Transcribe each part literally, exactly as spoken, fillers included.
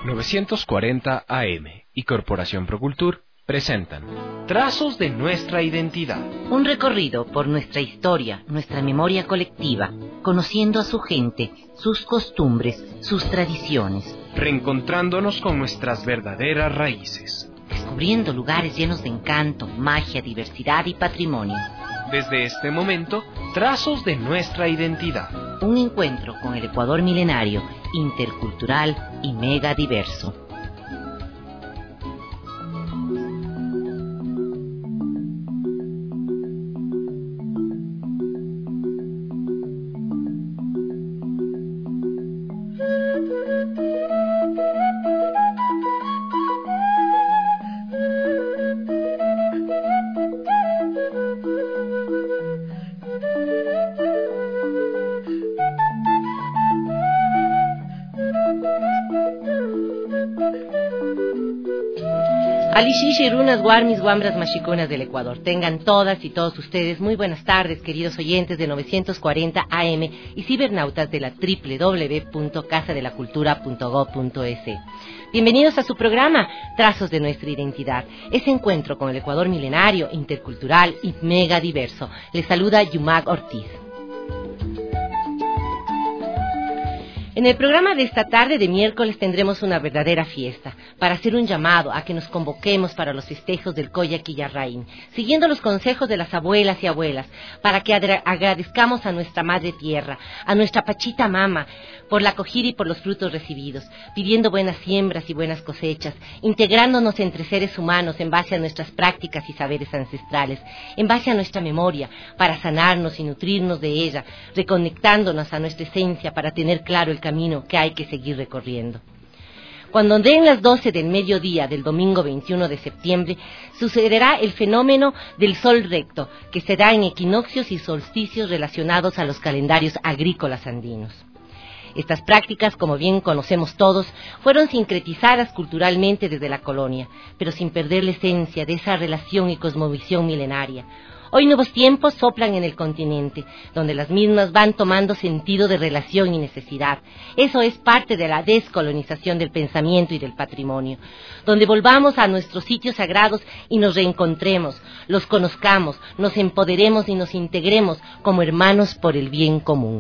novecientos cuarenta A M y Corporación Procultur presentan Trazos de nuestra identidad. Un recorrido por nuestra historia, nuestra memoria colectiva, conociendo a su gente, sus costumbres, sus tradiciones. Reencontrándonos con nuestras verdaderas raíces. Descubriendo lugares llenos de encanto, magia, diversidad y patrimonio. Desde este momento, Trazos de nuestra identidad. Un encuentro con el Ecuador milenario, intercultural y mega diverso. Alishishi, runas, guarmis, guambras, machicunas del Ecuador. Tengan todas y todos ustedes muy buenas tardes, queridos oyentes de novecientos cuarenta A M y cibernautas de la doble u doble u doble u punto casa de la cultura punto gob punto es. Bienvenidos a su programa Trazos de nuestra identidad, ese encuentro con el Ecuador milenario, intercultural y mega diverso. Les saluda Yumak Ortiz. En el programa de esta tarde de miércoles tendremos una verdadera fiesta, para hacer un llamado a que nos convoquemos para los festejos del Colla Quillarraín, siguiendo los consejos de las abuelas y abuelas, para que agradezcamos a nuestra madre tierra, a nuestra Pachita Mama, por la acogida y por los frutos recibidos, pidiendo buenas siembras y buenas cosechas, integrándonos entre seres humanos en base a nuestras prácticas y saberes ancestrales, en base a nuestra memoria, para sanarnos y nutrirnos de ella, reconectándonos a nuestra esencia para tener claro el camino que hay que seguir recorriendo. Cuando den las doce del mediodía del domingo veintiuno de septiembre, sucederá el fenómeno del sol recto, que se da en equinoccios y solsticios relacionados a los calendarios agrícolas andinos. Estas prácticas, como bien conocemos todos, fueron sincretizadas culturalmente desde la colonia, pero sin perder la esencia de esa relación y cosmovisión milenaria. Hoy nuevos tiempos soplan en el continente, donde las mismas van tomando sentido de relación y necesidad. Eso es parte de la descolonización del pensamiento y del patrimonio, donde volvamos a nuestros sitios sagrados y nos reencontremos, los conozcamos, nos empoderemos y nos integremos como hermanos por el bien común.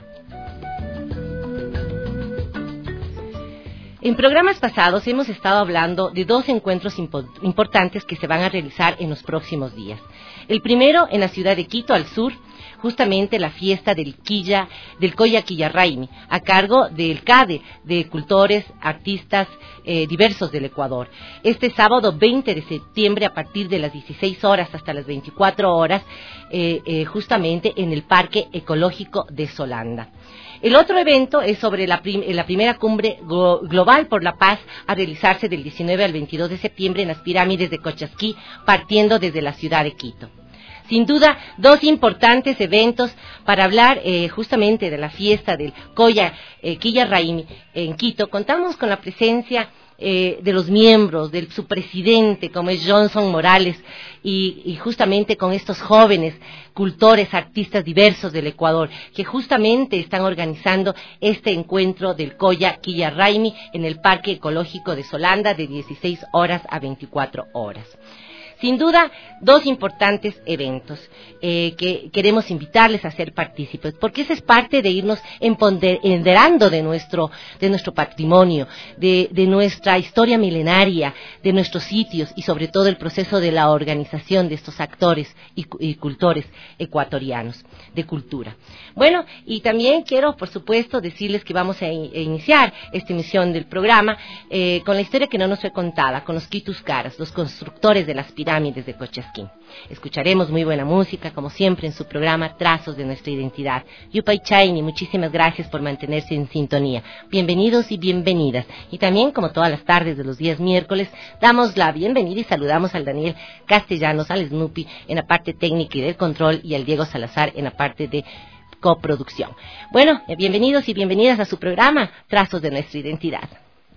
En programas pasados hemos estado hablando de dos encuentros impo- importantes que se van a realizar en los próximos días. El primero en la ciudad de Quito, al sur, justamente la fiesta del Quilla, del Colla Quillarraimi, a cargo del CADE, de cultores, artistas eh, diversos del Ecuador. Este sábado veinte de septiembre, a partir de las dieciséis horas hasta las veinticuatro horas, eh, eh, justamente en el Parque Ecológico de Solanda. El otro evento es sobre la, prim- la primera cumbre go- global por la paz a realizarse del diecinueve al veintidós de septiembre en las pirámides de Cochasquí, partiendo desde la ciudad de Quito. Sin duda, dos importantes eventos para hablar eh, justamente de la fiesta del Colla eh, Quillarraimi en Quito. Contamos con la presencia eh, de los miembros, de su presidente, como es Johnson Morales, y, y justamente con estos jóvenes cultores, artistas diversos del Ecuador, que justamente están organizando este encuentro del Colla Quillarraimi en el Parque Ecológico de Solanda de dieciséis horas a veinticuatro horas. Sin duda, dos importantes eventos eh, que queremos invitarles a ser partícipes, porque esa es parte de irnos empoderando de nuestro, de nuestro patrimonio, de, de nuestra historia milenaria, de nuestros sitios y sobre todo el proceso de la organización de estos actores y, y cultores ecuatorianos de cultura. Bueno, y también quiero, por supuesto, decirles que vamos a, in- a iniciar esta emisión del programa eh, con la historia que no nos fue contada, con los Quitus Caras, los constructores de las pirámides de Cochasquín. Escucharemos muy buena música, como siempre en su programa Trazos de nuestra identidad. Yupay Chaini, muchísimas gracias por mantenerse en sintonía. Bienvenidos y bienvenidas. Y también, como todas las tardes de los días miércoles, damos la bienvenida y saludamos al Daniel Castellanos, al Snoopy en la parte técnica y del control, y al Diego Salazar en la parte de coproducción. Bueno, bienvenidos y bienvenidas a su programa Trazos de nuestra identidad.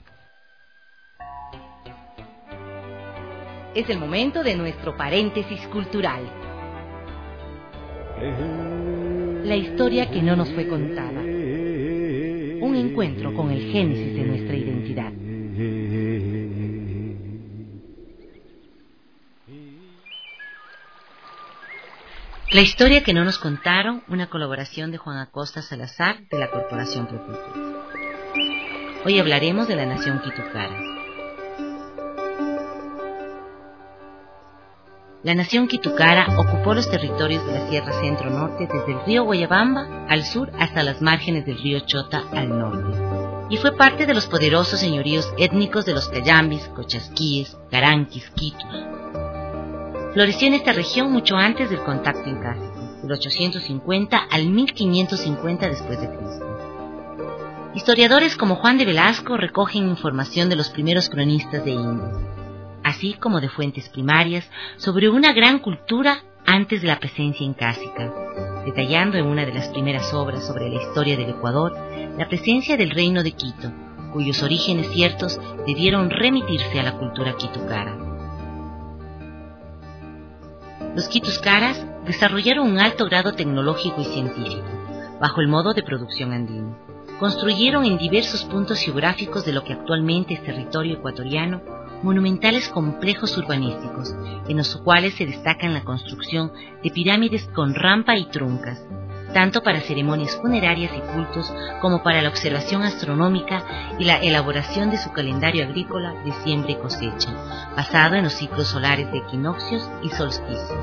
Es el momento de nuestro paréntesis cultural. La historia que no nos fue contada. Un encuentro con el génesis de nuestra identidad. La historia que no nos contaron, una colaboración de Juan Acosta Salazar de la Corporación Procultura. Hoy hablaremos de la nación Quitukara. La nación Quitukara ocupó los territorios de la Sierra Centro-Norte desde el río Guayabamba al sur hasta las márgenes del río Chota al norte, y fue parte de los poderosos señoríos étnicos de los Cayambis, Cochasquíes, Caranquis, Quitus. Floreció en esta región mucho antes del contacto incásico, del ochocientos cincuenta al mil quinientos cincuenta después de Cristo. Historiadores como Juan de Velasco recogen información de los primeros cronistas de Indias, así como de fuentes primarias sobre una gran cultura antes de la presencia incásica, detallando en una de las primeras obras sobre la historia del Ecuador la presencia del reino de Quito, cuyos orígenes ciertos debieron remitirse a la cultura quitukara. Los quituscaras desarrollaron un alto grado tecnológico y científico, bajo el modo de producción andino. Construyeron en diversos puntos geográficos de lo que actualmente es territorio ecuatoriano monumentales complejos urbanísticos, en los cuales se destacan la construcción de pirámides con rampa y truncas, tanto para ceremonias funerarias y cultos como para la observación astronómica y la elaboración de su calendario agrícola de siembra y cosecha, basado en los ciclos solares de equinoccios y solsticios.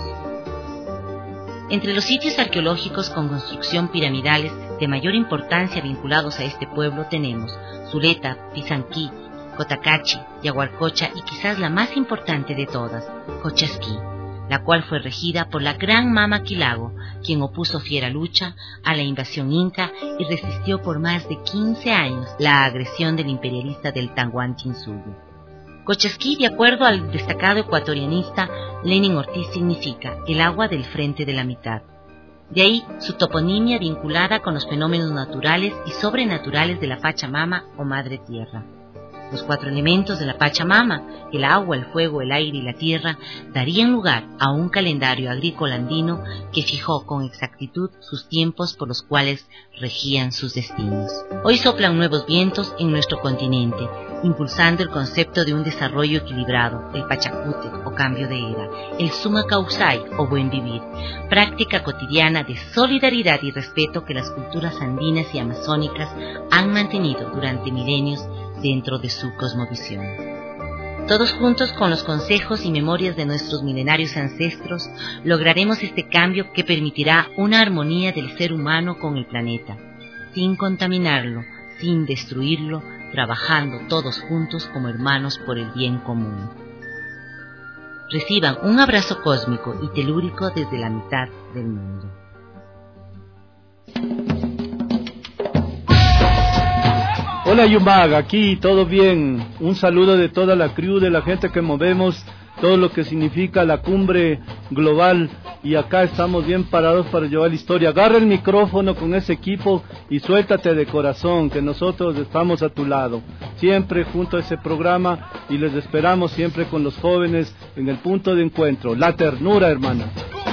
Entre los sitios arqueológicos con construcción piramidales de mayor importancia vinculados a este pueblo tenemos Zuleta, Pizanquí, Cotacachi, Yaguarcocha y quizás la más importante de todas, Cochasquí, la cual fue regida por la gran Mama Quilago, quien opuso fiera lucha a la invasión inca y resistió por más de quince años la agresión del imperialista del Tahuantinsuyo. Cochasquí, de acuerdo al destacado ecuatorianista Lenin Ortiz, significa el agua del frente de la mitad. De ahí su toponimia vinculada con los fenómenos naturales y sobrenaturales de la Pachamama o Madre Tierra. Los cuatro elementos de la Pachamama, el agua, el fuego, el aire y la tierra, darían lugar a un calendario agrícola andino que fijó con exactitud sus tiempos por los cuales regían sus destinos. Hoy soplan nuevos vientos en nuestro continente, impulsando el concepto de un desarrollo equilibrado, el Pachacute o cambio de era, el Suma Causai o buen vivir, práctica cotidiana de solidaridad y respeto que las culturas andinas y amazónicas han mantenido durante milenios dentro de su cosmovisión. Todos juntos, con los consejos y memorias de nuestros milenarios ancestros, lograremos este cambio que permitirá una armonía del ser humano con el planeta, sin contaminarlo, sin destruirlo, trabajando todos juntos como hermanos por el bien común. Reciban un abrazo cósmico y telúrico desde la mitad del mundo. Hola Yumbag, aquí todo bien. Un saludo de toda la crew, de la gente que movemos todo lo que significa la cumbre global, y acá estamos bien parados para llevar la historia. Agarra el micrófono con ese equipo y suéltate de corazón, que nosotros estamos a tu lado, siempre junto a ese programa, y les esperamos siempre con los jóvenes en el punto de encuentro. La ternura, hermana.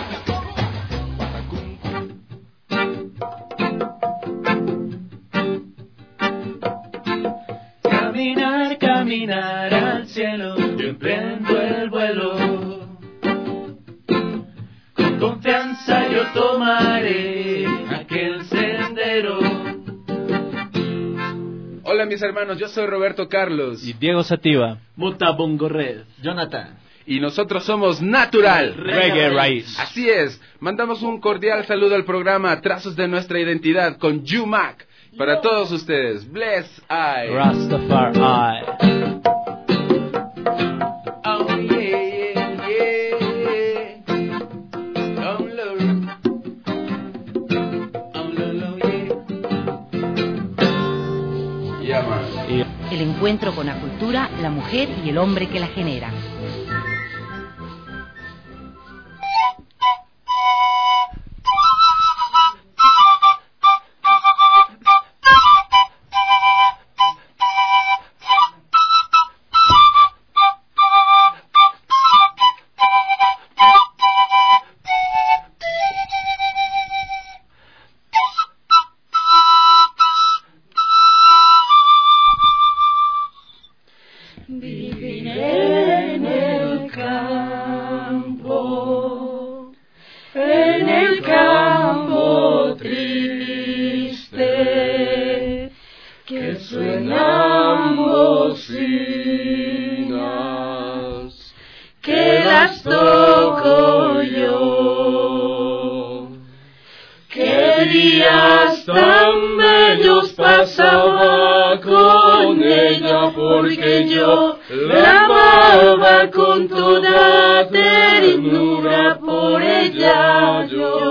Caminar, caminar al cielo, yo emprendo el vuelo. Con confianza yo tomaré aquel sendero. Hola mis hermanos, yo soy Roberto Carlos Y Diego Sativa. Mutabongo Red, Jonathan. y nosotros somos Natural Reggae Raíz. Así es, mandamos un cordial saludo al programa Trazos de Nuestra Identidad con Yumak. Para todos ustedes, bless I. Rastafari. Oh yeah, yeah, yeah. Oh Lord. Oh Lord, yeah. Yeah, man. El encuentro con la cultura, la mujer y el hombre que la genera. Vivir en el campo, en el porque yo la amaba con toda ternura, por ella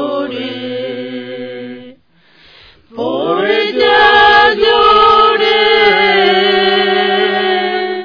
lloré, por ella lloré.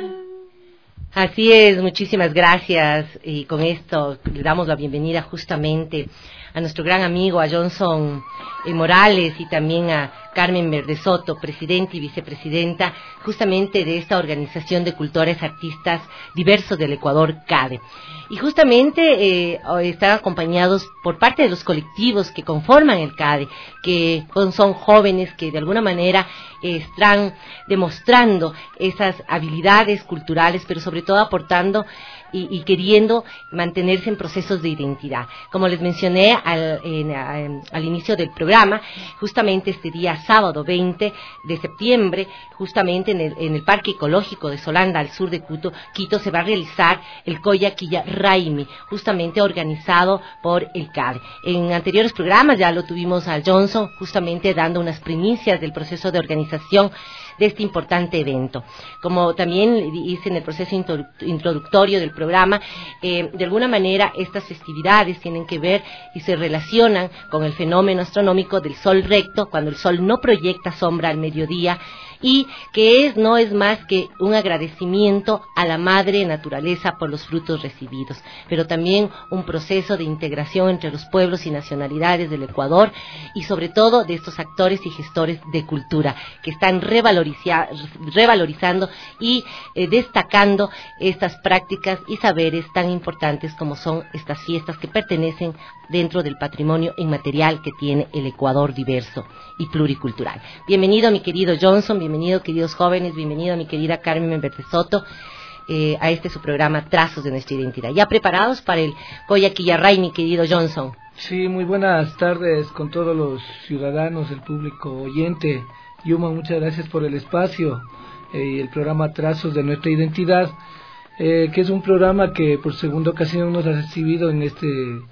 Así es, muchísimas gracias, y con esto le damos la bienvenida justamente a nuestro gran amigo, a Johnson eh, Morales, y también a Carmen Verdesoto, presidenta y vicepresidenta justamente de esta organización de cultores artistas diversos del Ecuador, CADE. Y justamente eh, están acompañados por parte de los colectivos que conforman el CADE, que son jóvenes que de alguna manera eh, están demostrando esas habilidades culturales, pero sobre todo aportando y, y queriendo mantenerse en procesos de identidad. Como les mencioné al, en, a, al inicio del programa, justamente este día sábado veinte de septiembre, justamente en el, en el Parque Ecológico de Solanda, al sur de Quito, Quito, se va a realizar el Colla Quilla Raimi, justamente organizado por el CADE. En anteriores programas ya lo tuvimos a Johnson, justamente dando unas primicias del proceso de organización de este importante evento. Como también hice en el proceso introductorio del programa, eh, de alguna manera estas festividades tienen que ver y se relacionan con el fenómeno astronómico del sol recto, cuando el sol no proyecta sombra al mediodía, y que es no es más que un agradecimiento a la madre naturaleza por los frutos recibidos, pero también un proceso de integración entre los pueblos y nacionalidades del Ecuador, y sobre todo de estos actores y gestores de cultura que están revaloriza, revalorizando y eh, destacando estas prácticas y saberes tan importantes como son estas fiestas que pertenecen dentro del patrimonio inmaterial que tiene el Ecuador diverso y pluricultural. Bienvenido mi querido Johnson, bienvenido queridos jóvenes, bienvenido a mi querida Carmen Verdesoto, eh, a este su programa Trazos de Nuestra Identidad. ¿Ya preparados para el Colla Quilla Raimi, mi querido Johnson? Sí, muy buenas tardes con todos los ciudadanos, el público oyente. Yuma, muchas gracias por el espacio eh, y el programa Trazos de Nuestra Identidad, eh, que es un programa que por segunda ocasión nos ha recibido en este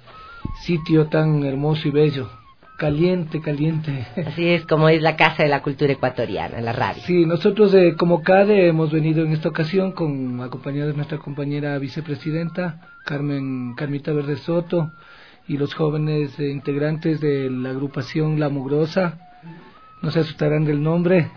sitio tan hermoso y bello. Caliente, caliente. Así es como es la Casa de la Cultura Ecuatoriana, la radio. Sí, nosotros eh, como CADE hemos venido en esta ocasión con acompañados de nuestra compañera vicepresidenta Carmen Carmita Verdesoto y los jóvenes eh, integrantes de la agrupación La Mugrosa. No se asustarán del nombre.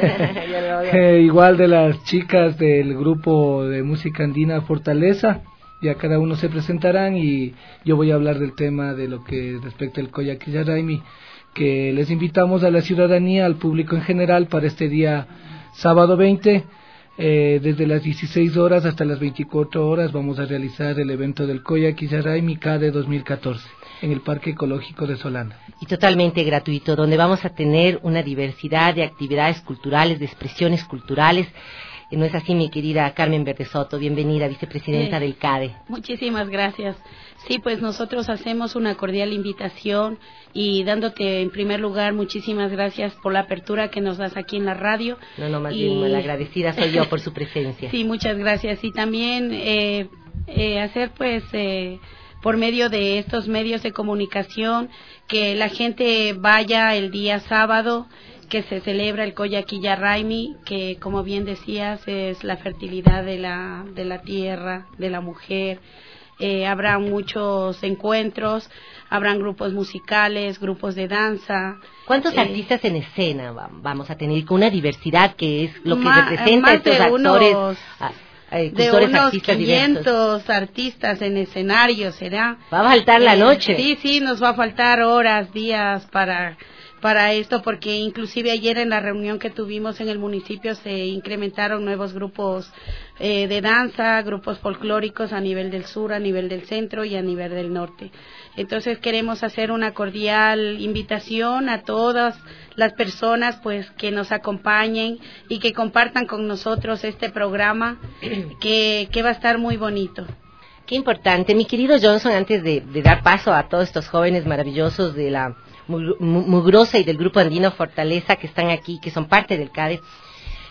eh, igual de las chicas del grupo de música andina Fortaleza. Ya cada uno se presentarán y yo voy a hablar del tema de lo que respecta al Colla Quilla Raimi, que les invitamos a la ciudadanía, al público en general, para este día sábado veinte, eh, desde las dieciséis horas hasta las veinticuatro horas vamos a realizar el evento del Colla Quilla Raimi CADE dos mil catorce en el Parque Ecológico de Solana. Y totalmente gratuito, donde vamos a tener una diversidad de actividades culturales, de expresiones culturales. ¿No es así, mi querida Carmen Verdesoto? Bienvenida, vicepresidenta sí. del CADE. Muchísimas gracias. Sí, pues nosotros hacemos una cordial invitación y dándote en primer lugar muchísimas gracias por la apertura que nos das aquí en la radio. No, no, más y... bien la agradecida soy yo por su presencia. Sí, muchas gracias. Y también eh, eh, hacer pues... Eh, por medio de estos medios de comunicación, que la gente vaya el día sábado, que se celebra el Colla Quilla Raimi, que como bien decías es la fertilidad de la, de la tierra, de la mujer. Eh, habrá muchos encuentros, habrán grupos musicales, grupos de danza. ¿Cuántos eh, artistas en escena vamos a tener? Con una diversidad que es lo que ma, representa a estos de actores. Unos, ah, Eh, de unos artistas quinientos diversos. Artistas en escenario será. Va a faltar eh, la noche. Sí, sí, nos va a faltar horas, días para para esto, porque inclusive ayer en la reunión que tuvimos en el municipio se incrementaron nuevos grupos eh, de danza, grupos folclóricos a nivel del sur, a nivel del centro y a nivel del norte. Entonces queremos hacer una cordial invitación a todas las personas pues que nos acompañen y que compartan con nosotros este programa que, que va a estar muy bonito. Qué importante. Mi querido Johnson, antes de, de dar paso a todos estos jóvenes maravillosos de la Mugrosa y del Grupo Andino Fortaleza que están aquí, que son parte del CADE,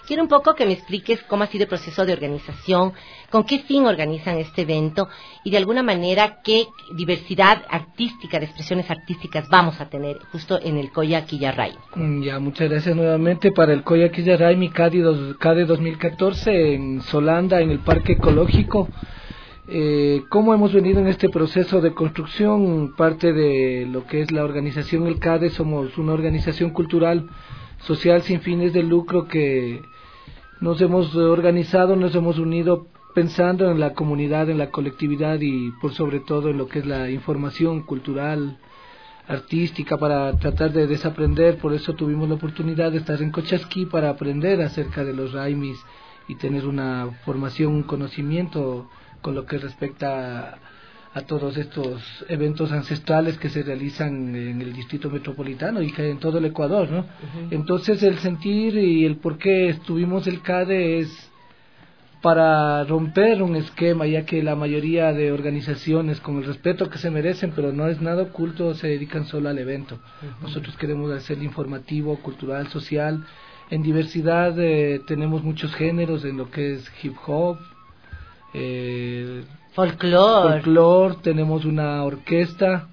Quiero un poco que me expliques cómo ha sido el proceso de organización, con qué fin organizan este evento y de alguna manera qué diversidad artística, de expresiones artísticas vamos a tener justo en el Colla Quillarray. Ya, muchas gracias nuevamente para el Colla Quillarray, mi C A D E dos mil catorce en Solanda, en el Parque Ecológico. Eh, ¿Cómo hemos venido en este proceso de construcción? Parte de lo que es la organización El C A D E, somos una organización cultural social sin fines de lucro que nos hemos organizado, nos hemos unido pensando en la comunidad, en la colectividad y por sobre todo en lo que es la información cultural, artística, para tratar de desaprender. Por eso tuvimos la oportunidad de estar en Cochasquí para aprender acerca de los raimis y tener una formación, un conocimiento con lo que respecta a, a todos estos eventos ancestrales que se realizan en el distrito metropolitano y que en todo el Ecuador, ¿no? Uh-huh. Entonces el sentir y el por qué estuvimos el C A D E es para romper un esquema, ya que la mayoría de organizaciones, con el respeto que se merecen, pero no es nada oculto, se dedican solo al evento. Uh-huh. Nosotros queremos hacer informativo, cultural, social. En diversidad eh, tenemos muchos géneros en lo que es hip hop, Eh, folclor. folclor, tenemos una orquesta,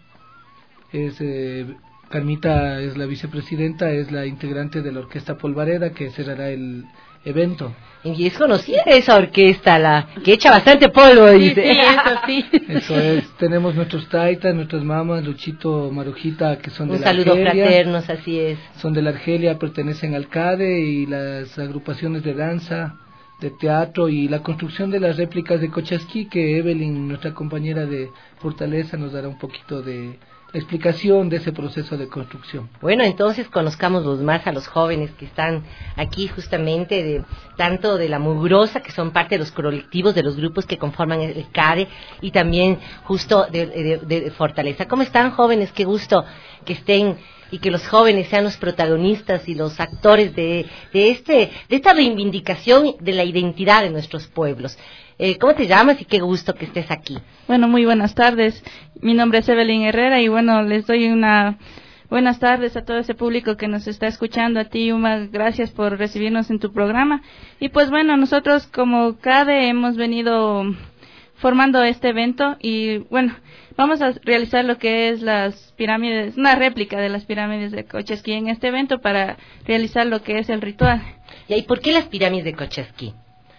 es eh, Carmita es la vicepresidenta, es la integrante de la orquesta Polvareda que cerrará el evento. Y es conocida esa orquesta, la que echa bastante polvo, dice. Sí, sí, eso sí. Eso es, tenemos nuestros taitas, nuestras mamás, Luchito, Marujita, que son de Un la saludo Argelia. fraternos, así es. Son de la Argelia, pertenecen al C A D E y las agrupaciones de danza, de teatro y la construcción de las réplicas de Cochasquí, que Evelyn, nuestra compañera de Fortaleza, nos dará un poquito de explicación de ese proceso de construcción. Bueno, entonces conozcamos más a los jóvenes que están aquí justamente, de tanto de la Mugrosa, que son parte de los colectivos, de los grupos que conforman el C A D E, y también justo de, de, de Fortaleza. ¿Cómo están, jóvenes? Qué gusto que estén y que los jóvenes sean los protagonistas y los actores de, de, este, de esta reivindicación de la identidad de nuestros pueblos. Eh, ¿Cómo te llamas y qué gusto que estés aquí? Bueno, muy buenas tardes. Mi nombre es Evelyn Herrera y bueno, les doy una buenas tardes a todo ese público que nos está escuchando. A ti, Uma, gracias por recibirnos en tu programa. Y pues bueno, nosotros como C A D E hemos venido formando este evento y bueno, vamos a realizar lo que es las pirámides, una réplica de las pirámides de Cochasquí en este evento para realizar lo que es el ritual. ¿Y por qué las pirámides de Cochasquí?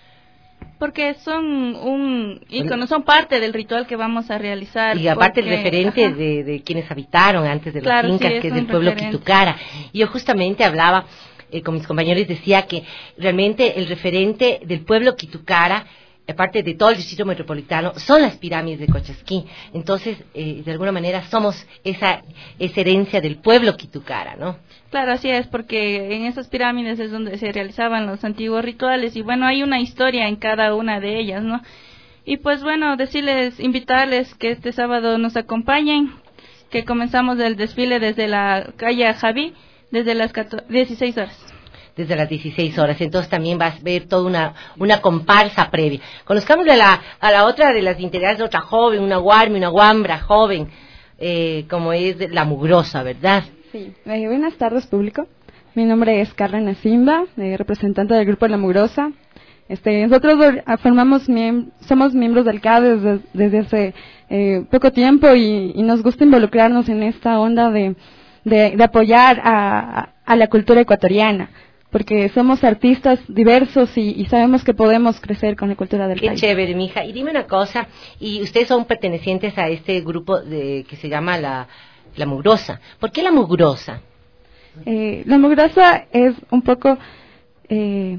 Porque son un ícono, son parte del ritual que vamos a realizar. Y aparte porque, el referente de, de quienes habitaron antes de los claro, incas, sí, que es un del pueblo referente. Quitucara. Y yo justamente hablaba eh, con mis compañeros, decía que realmente el referente del pueblo Quitucara, aparte de todo el distrito metropolitano, son las pirámides de Cochasquí. Entonces, eh, de alguna manera somos esa, esa herencia del pueblo Quitucara, ¿no? Claro, así es, porque en esas pirámides es donde se realizaban los antiguos rituales y bueno, hay una historia en cada una de ellas, ¿no? Y pues bueno, decirles, invitarles que este sábado nos acompañen, que comenzamos el desfile desde la calle Javí, desde las dieciséis horas. Desde las dieciséis horas, entonces también vas a ver toda una una comparsa previa. Conozcamos a la, a la otra de las integrantes, otra joven, una guarmi, una guambra joven, eh, como es la Mugrosa, ¿verdad? Sí, eh, buenas tardes, público. Mi nombre es Carmen Asimba, eh, representante del grupo La Mugrosa. Este, nosotros formamos miem- somos miembros del C A D E desde, desde hace eh, poco tiempo y, y nos gusta involucrarnos en esta onda de, de, de apoyar a, a la cultura ecuatoriana, porque somos artistas diversos y, y sabemos que podemos crecer con la cultura del Qué país. Qué chévere, mija. Y dime una cosa, y ustedes son pertenecientes a este grupo de, que se llama la, la Mugrosa. ¿Por qué la Mugrosa? Eh, la Mugrosa es un poco eh,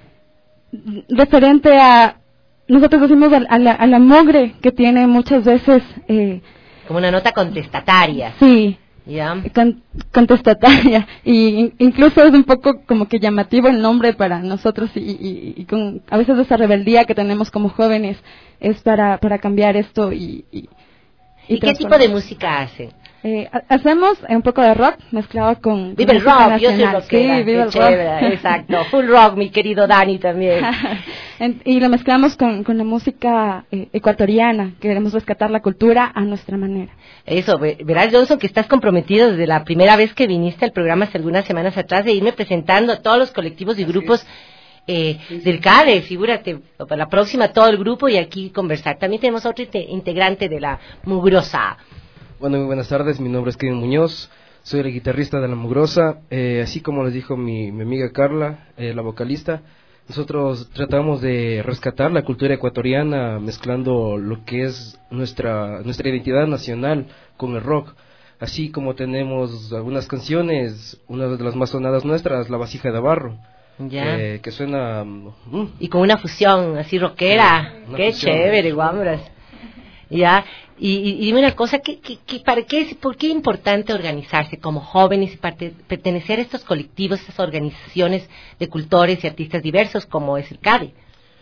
referente a, nosotros decimos a, a, la, a la mugre que tiene muchas veces... Eh, como una nota contestataria. Sí. ¿Ya? Con, contestataria y incluso es un poco como que llamativo el nombre para nosotros y, y, y con a veces esa rebeldía que tenemos como jóvenes es para para cambiar esto y y, y, ¿Y qué tipo de música hacen? Eh, hacemos un poco de rock mezclado con... Vive el rock, yo soy rockera. Sí, vive el chévere, rock. Exacto, full rock, mi querido Dani también. Y lo mezclamos con, con la música eh, ecuatoriana, queremos rescatar la cultura a nuestra manera. Eso, verás, Johnson, que estás comprometido desde la primera vez que viniste al programa hace algunas semanas atrás de irme presentando a todos los colectivos y grupos eh, del CADE, figúrate, para la próxima todo el grupo y aquí conversar. También tenemos otro integrante de la Mugrosa. Bueno, muy buenas tardes, mi nombre es Kevin Muñoz, soy el guitarrista de la Mugrosa, eh, así como les dijo mi, mi amiga Carla, eh, la vocalista. Nosotros tratamos de rescatar la cultura ecuatoriana mezclando lo que es nuestra nuestra identidad nacional con el rock. Así como tenemos algunas canciones, una de las más sonadas nuestras, La Vasija de Barro, ya. Eh, que suena... Mm, y con una fusión así rockera, sí, qué fusión. Chévere, guambras. Ya, y, y, y dime una cosa, ¿qué, qué, qué, para qué es, ¿por qué es importante organizarse como jóvenes y parte, pertenecer a estos colectivos, estas organizaciones de cultores y artistas diversos como es el CADE?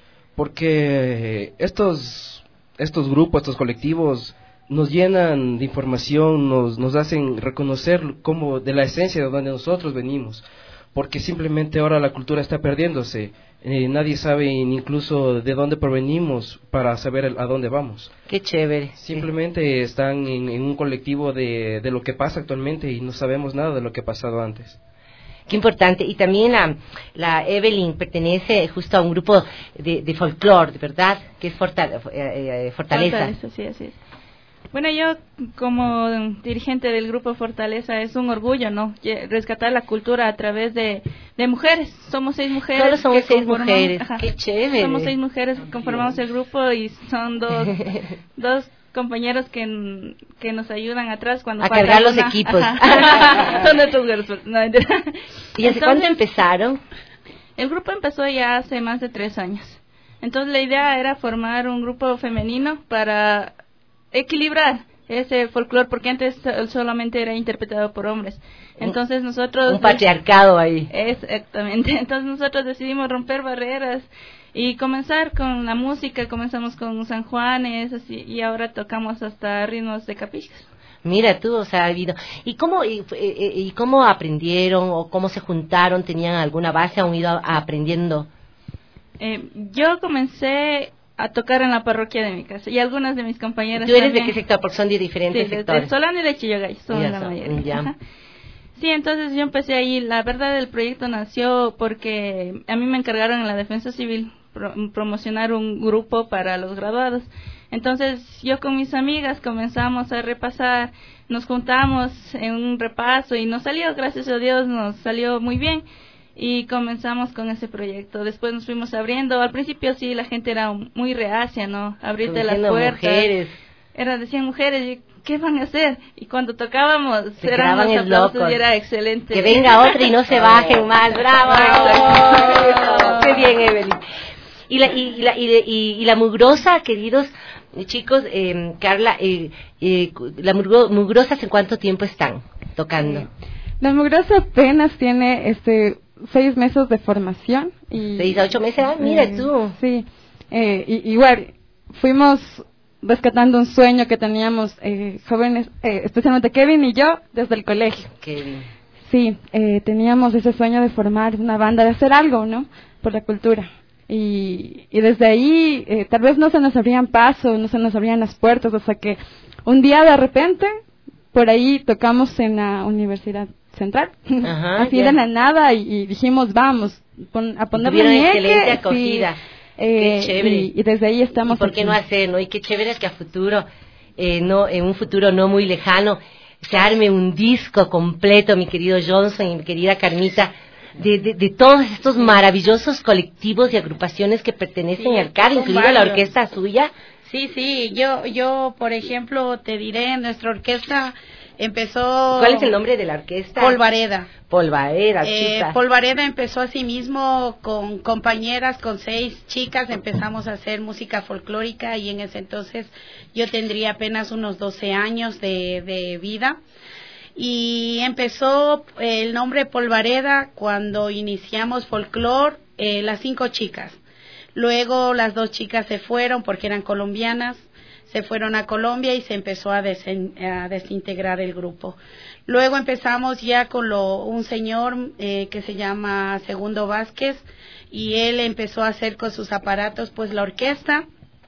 Porque estos, estos grupos, estos colectivos nos llenan de información, nos, nos hacen reconocer como de la esencia de donde nosotros venimos, porque simplemente ahora la cultura está perdiéndose. Eh, nadie sabe incluso de dónde provenimos para saber el, a dónde vamos. Qué chévere. Simplemente sí. Están en, en un colectivo de, de lo que pasa actualmente y no sabemos nada de lo que ha pasado antes. Qué importante. Y también la, la Evelyn pertenece justo a un grupo de, de folclore, ¿verdad? Que es Fortal, eh, eh, Fortaleza. Fortaleza, sí, así es. Bueno, yo como dirigente del grupo Fortaleza es un orgullo, ¿no? Rescatar la cultura a través de, de mujeres. Somos seis mujeres. Solo somos seis mujeres. Ajá, qué chévere. Somos seis mujeres que conformamos el grupo y son dos, dos compañeros que, que nos ayudan atrás cuando a cargar los una, equipos. Son nuestros. No, ¿Y hace Entonces, cuánto empezaron? El grupo empezó ya hace más de tres años. Entonces la idea era formar un grupo femenino para equilibrar ese folclore, porque antes solamente era interpretado por hombres. Entonces nosotros... Un patriarcado ahí. Exactamente. Entonces nosotros decidimos romper barreras y comenzar con la música. Comenzamos con San Juanes, así, y ahora tocamos hasta ritmos de capillas. Mira tú, o sea, ha habido... ¿Y cómo, y, y, y cómo aprendieron o cómo se juntaron? ¿Tenían alguna base? ¿Han ido aprendiendo? Eh, yo comencé a tocar en la parroquia de mi casa y algunas de mis compañeras. ¿Tú eres también. de qué sector? Porque son de diferentes sí, sectores. de Solano y de Chillogay, son ya la son, mayoría. Ya. Sí, entonces yo empecé ahí. La verdad, el proyecto nació porque a mí me encargaron en la Defensa Civil pro promocionar un grupo para los graduados. Entonces yo con mis amigas comenzamos a repasar, nos juntamos en un repaso y nos salió, gracias a Dios, nos salió muy bien. Y comenzamos con ese proyecto. Después nos fuimos abriendo. Al principio sí, la gente era muy reacia, ¿no? Abrirte las puertas. Mujeres. Era, decían mujeres, ¿qué van a hacer? Y cuando tocábamos, se eran los aplausos locos. Y era excelente. Que venga otra y no se bajen más. ¡Bravo! Oh, ¡qué bien, Evelyn! Y la, y, la, y, y, y la Mugrosa, queridos chicos, eh, Carla, eh, eh, la Mugrosa, ¿hace cuánto tiempo están tocando? La Mugrosa apenas tiene este... seis meses de formación. Y, ¿Seis a ocho meses? Ah, mira eh, tú. Sí, eh, y, igual, fuimos rescatando un sueño que teníamos eh, jóvenes, eh, especialmente Kevin y yo, desde el colegio. Kevin. Sí, eh, teníamos ese sueño de formar una banda, de hacer algo, ¿no? Por la cultura. Y, y desde ahí, eh, tal vez no se nos abrían paso, no se nos abrían las puertas, hasta que un día de repente, por ahí tocamos en la Universidad Central, Ajá, así ya. de la nada, y, y dijimos, vamos, pon, a ponerle Tuvieron nieque, excelente acogida. Sí, eh, qué chévere. Y, y desde ahí estamos. ¿Y por qué aquí. no hacer, no? Y qué chévere es que a futuro, eh, no, en un futuro no muy lejano, se arme un disco completo, mi querido Johnson y mi querida Carmita, de, de, de todos estos maravillosos colectivos y agrupaciones que pertenecen Sí, al C A D, incluida la orquesta suya. Sí, sí, yo, yo, por ejemplo, te diré, nuestra orquesta empezó... ¿Cuál es el nombre de la orquesta? Polvareda. Polvareda, eh, chica. Polvareda empezó así mismo con compañeras, con seis chicas, empezamos a hacer música folclórica y en ese entonces yo tendría apenas unos doce años de, de vida. Y empezó el nombre Polvareda cuando iniciamos folclore, eh, las cinco chicas. Luego las dos chicas se fueron porque eran colombianas, se fueron a Colombia y se empezó a, desen, a desintegrar el grupo. Luego empezamos ya con lo, un señor eh, que se llama Segundo Vázquez y él empezó a hacer con sus aparatos pues la orquesta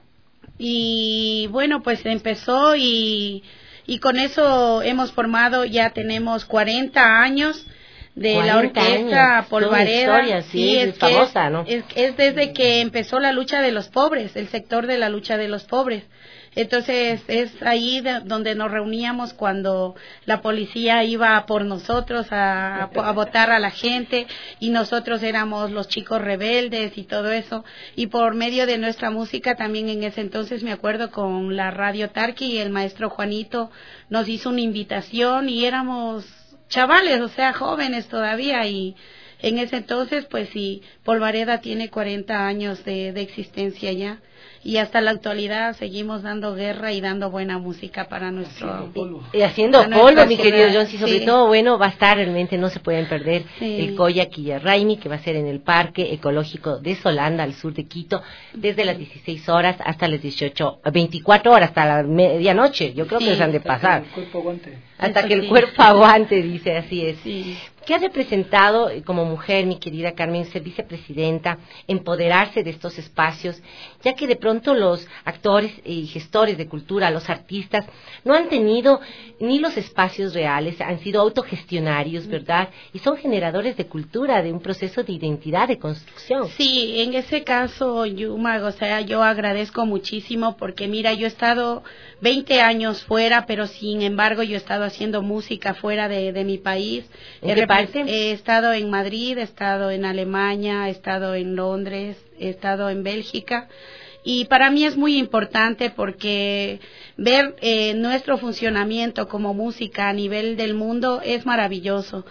y bueno pues empezó y, y con eso hemos formado, ya tenemos cuarenta años de la orquesta años, Polvareda. Historia, sí, sí, es, es famosa, es, ¿no? Es, es desde que empezó la lucha de los pobres, el sector de la lucha de los pobres. Entonces es ahí de, donde nos reuníamos cuando la policía iba por nosotros a, a votar a la gente y nosotros éramos los chicos rebeldes y todo eso, y por medio de nuestra música también en ese entonces me acuerdo con la Radio Tarqui, el maestro Juanito nos hizo una invitación y éramos chavales, o sea jóvenes todavía, y en ese entonces pues sí, Polvareda tiene cuarenta años de, de existencia ya. Y hasta la actualidad seguimos dando guerra y dando buena música para nuestro... Haciendo polvo, y haciendo polvo mi querido John, y sobre sí. todo, bueno, va a estar realmente, no se pueden perder sí. el Koya Quillarraimi, que va a ser en el Parque Ecológico de Solanda, al sur de Quito, desde las dieciséis horas hasta las dieciocho, veinticuatro horas, hasta la medianoche, yo creo sí, que les han de pasar. Hasta que el cuerpo aguante. Hasta Eso que el sí. cuerpo aguante, dice, así es. Sí. ¿Qué ha representado como mujer, mi querida Carmen, ser vicepresidenta, empoderarse de estos espacios, ya que de pronto los actores y gestores de cultura, los artistas, no han tenido ni los espacios reales, han sido autogestionarios, ¿verdad? Y son generadores de cultura, de un proceso de identidad, de construcción. Sí, en ese caso, Yuma, o sea, yo agradezco muchísimo porque, mira, yo he estado veinte años fuera, pero sin embargo yo he estado haciendo música fuera de, de mi país. ¿En qué parte? He estado en Madrid, he estado en Alemania, he estado en Londres, he estado en Bélgica. Y para mí es muy importante porque ver eh, nuestro funcionamiento como música a nivel del mundo es maravilloso.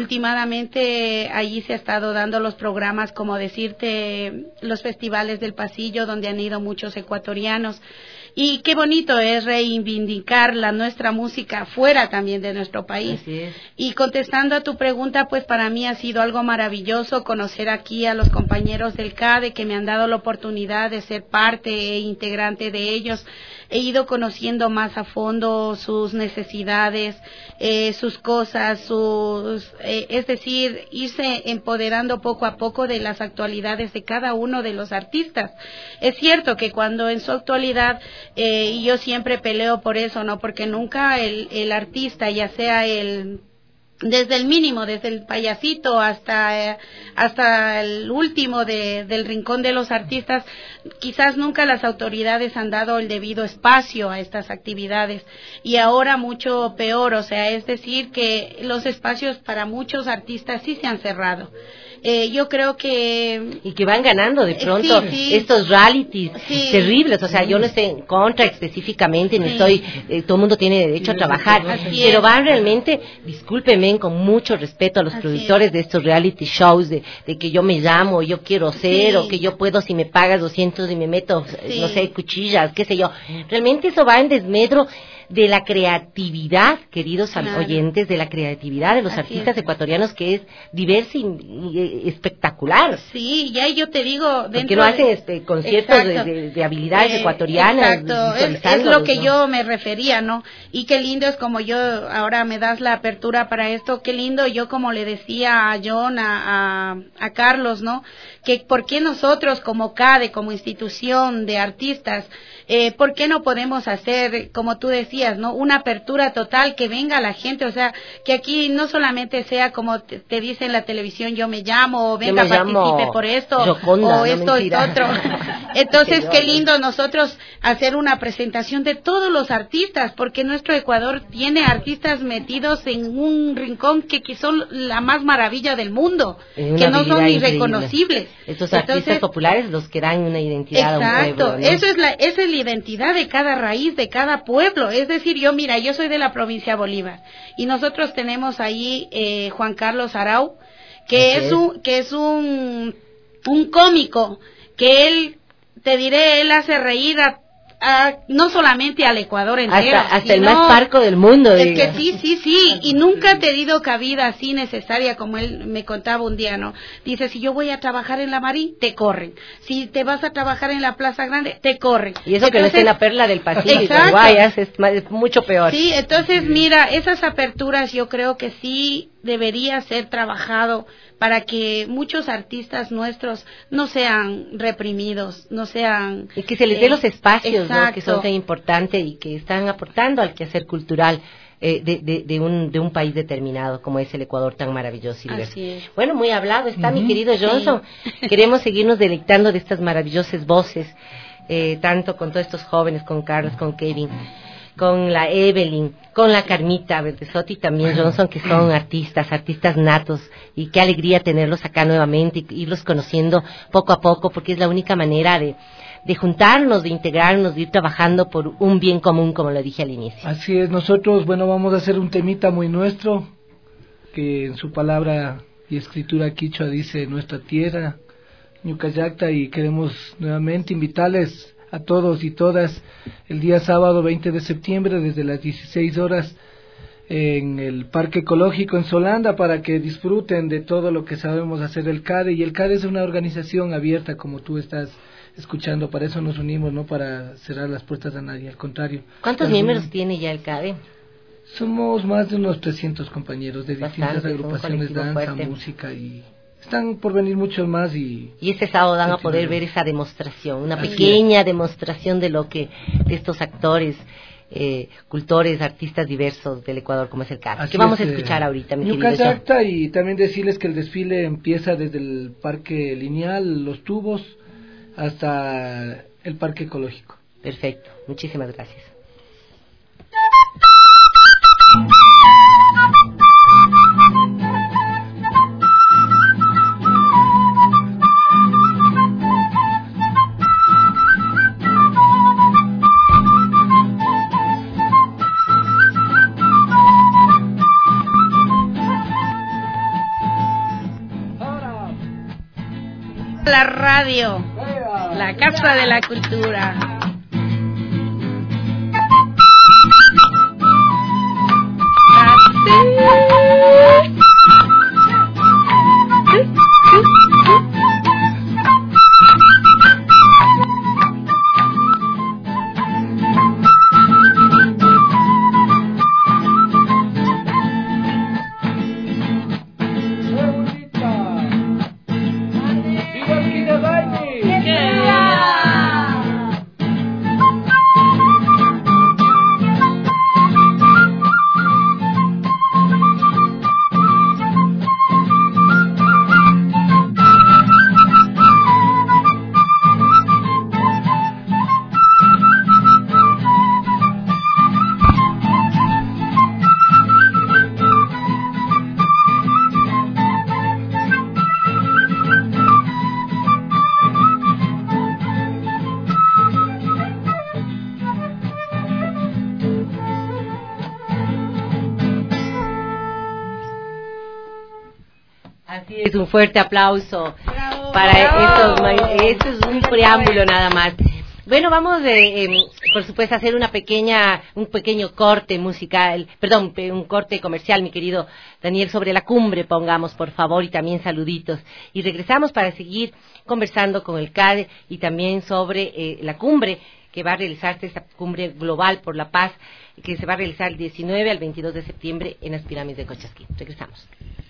Últimamente allí se ha estado dando los programas, como decirte, los festivales del pasillo, donde han ido muchos ecuatorianos. Y qué bonito es reivindicar la nuestra música fuera también de nuestro país. Así es. Y contestando a tu pregunta, pues para mí ha sido algo maravilloso conocer aquí a los compañeros del CADE que me han dado la oportunidad de ser parte e integrante de ellos. He ido conociendo más a fondo sus necesidades, eh, sus cosas, sus, eh, es decir, irse empoderando poco a poco de las actualidades de cada uno de los artistas. Es cierto que cuando en su actualidad, eh, y yo siempre peleo por eso, ¿no? Porque nunca el, el artista, ya sea el... desde el mínimo, desde el payasito hasta eh, hasta el último de, del rincón de los artistas, quizás nunca las autoridades han dado el debido espacio a estas actividades y ahora mucho peor, o sea, es decir que los espacios para muchos artistas sí se han cerrado. Eh, yo creo que... Y que van ganando de pronto sí, sí. estos realities sí. terribles, o sea, yo no estoy en contra específicamente, ni sí. estoy, eh, todo el mundo tiene derecho sí, a trabajar, pero van realmente, discúlpenme, con mucho respeto a los Así productores es. de estos reality shows, de, de que yo me llamo, yo quiero ser, sí. o que yo puedo si me pagas doscientos y me meto, sí. no sé, cuchillas, qué sé yo. Realmente eso va en desmedro de la creatividad, queridos claro. oyentes, de la creatividad de los Así artistas es. ecuatorianos, que es diversa y, y espectacular. Sí, ya yo te digo... Porque no hacen este, conciertos de, de, de habilidades eh, ecuatorianas. Exacto, es, es lo que ¿no? yo me refería, ¿no? Y qué lindo es como yo, ahora me das la apertura para esto, qué lindo yo como le decía a John, a, a, a Carlos, ¿no? Que por qué nosotros como CADE, como institución de artistas, eh, ¿por qué no podemos hacer, como tú decías, ¿no? Una apertura total, que venga la gente, o sea, que aquí no solamente sea como te, te dice en la televisión, yo me llamo, o venga, participe por esto, Yoconda, o esto, no esto, otro. Entonces, qué lindo nosotros hacer una presentación de todos los artistas, porque nuestro Ecuador tiene artistas metidos en un rincón que, que son la más maravilla del mundo, que no son irreconocibles. Estos Entonces, artistas populares los que dan una identidad exacto, a un pueblo, ¿no? eso es la, esa es la identidad de cada raíz, de cada pueblo. Es decir, yo, mira, yo soy de la provincia de Bolívar y nosotros tenemos ahí eh, Juan Carlos Arau, que es, es un que es un un cómico, que él, te diré, él hace reír a A, no solamente al Ecuador entero, hasta, hasta sino, el más parco del mundo. Es diga. que sí, sí, sí, y nunca ha tenido cabida así necesaria, como él me contaba un día, ¿no? Dice, si yo voy a trabajar en la Marí, te corren. Si te vas a trabajar en la Plaza Grande, te corren. Y eso entonces, que no es en la Perla del Pacífico, exacto. Guayas, es, es mucho peor. Sí, entonces, mira, esas aperturas yo creo que sí debería ser trabajado para que muchos artistas nuestros no sean reprimidos, no sean... Y que se les dé eh, los espacios, ¿no? Que son tan importantes y que están aportando al quehacer cultural eh, de, de, de, un, de un país determinado como es el Ecuador tan maravilloso y diverso. Así es. Bueno, muy hablado está uh-huh. mi querido Johnson. Sí. Queremos seguirnos deleitando de estas maravillosas voces, eh, tanto con todos estos jóvenes, con Carlos, con Kevin, con la Evelyn, con la Carmita Verdesotti y también Johnson, que son artistas, artistas natos, y qué alegría tenerlos acá nuevamente y irlos conociendo poco a poco, porque es la única manera de, de juntarnos, de integrarnos, de ir trabajando por un bien común, como lo dije al inicio. Así es, nosotros, bueno, vamos a hacer un temita muy nuestro, que en su palabra y escritura quichua dice nuestra tierra, Ñucayacta, y queremos nuevamente invitarles a todos y todas el día sábado veinte de septiembre desde las dieciséis horas en el Parque Ecológico en Solanda, para que disfruten de todo lo que sabemos hacer el C A D E. Y el C A D E es una organización abierta, como tú estás escuchando, para eso nos unimos, no para cerrar las puertas a nadie, al contrario. ¿Cuántos miembros tiene ya el C A D E? Somos más de unos trescientos compañeros de distintas Bastante, agrupaciones, danza, fuerte. música, y están por venir muchos más. Y y este sábado van a poder ver esa demostración, una pequeña es. demostración de lo que, de estos actores, eh, cultores, artistas diversos del Ecuador, como es el caso. ¿Qué vamos es, a escuchar eh, ahorita, mi Ñucayacta, querido John? Y también decirles que el desfile empieza desde el Parque Lineal, Los Tubos, hasta el Parque Ecológico. Perfecto, muchísimas gracias. La radio, la casa de la cultura. Es un fuerte aplauso Bravo, para bravo. estos. Esto es un preámbulo nada más. Bueno, vamos eh, eh, por supuesto a hacer una pequeña, un pequeño corte musical, perdón, un corte comercial, mi querido Daniel, sobre la cumbre, pongamos por favor, y también saluditos. Y regresamos para seguir conversando con el C A D E y también sobre eh, la cumbre que va a realizarse, esta cumbre global por la paz, que se va a realizar el diecinueve al veintidós de septiembre en las pirámides de Cochasquí. Regresamos.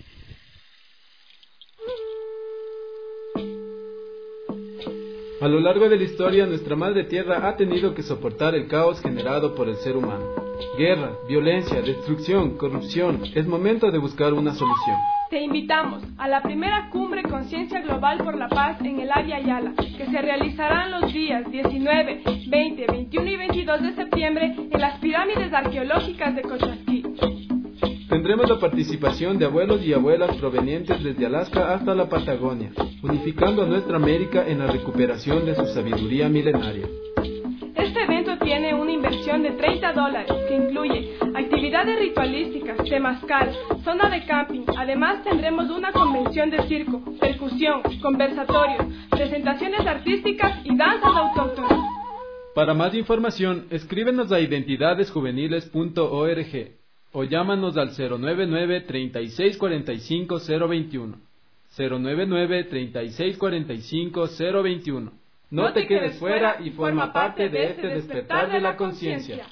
A lo largo de la historia, nuestra madre tierra ha tenido que soportar el caos generado por el ser humano. Guerra, violencia, destrucción, corrupción. Es momento de buscar una solución. Te invitamos a la primera cumbre Conciencia Global por la Paz en el área Ayala, que se realizará los días diecinueve, veinte, veintiuno y veintidós de septiembre en las pirámides arqueológicas de Cochasquí. Tendremos la participación de abuelos y abuelas provenientes desde Alaska hasta la Patagonia, unificando a nuestra América en la recuperación de su sabiduría milenaria. Este evento tiene una inversión de treinta dólares, que incluye actividades ritualísticas, temazcal, zona de camping. Además tendremos una convención de circo, percusión, conversatorios, presentaciones artísticas y danzas autóctonas. Para más información, escríbenos a identidades juveniles punto org o llámanos al cero nueve nueve, treinta y seis cuarenta y cinco, cero veintiuno. cero nueve nueve, treinta y seis cuarenta y cinco, cero veintiuno. No te quedes fuera y forma parte de este despertar de la conciencia.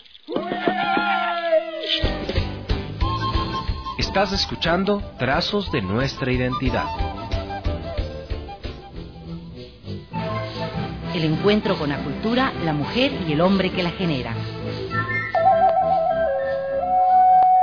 Estás escuchando Trazos de Nuestra Identidad. El encuentro con la cultura, la mujer y el hombre que la genera.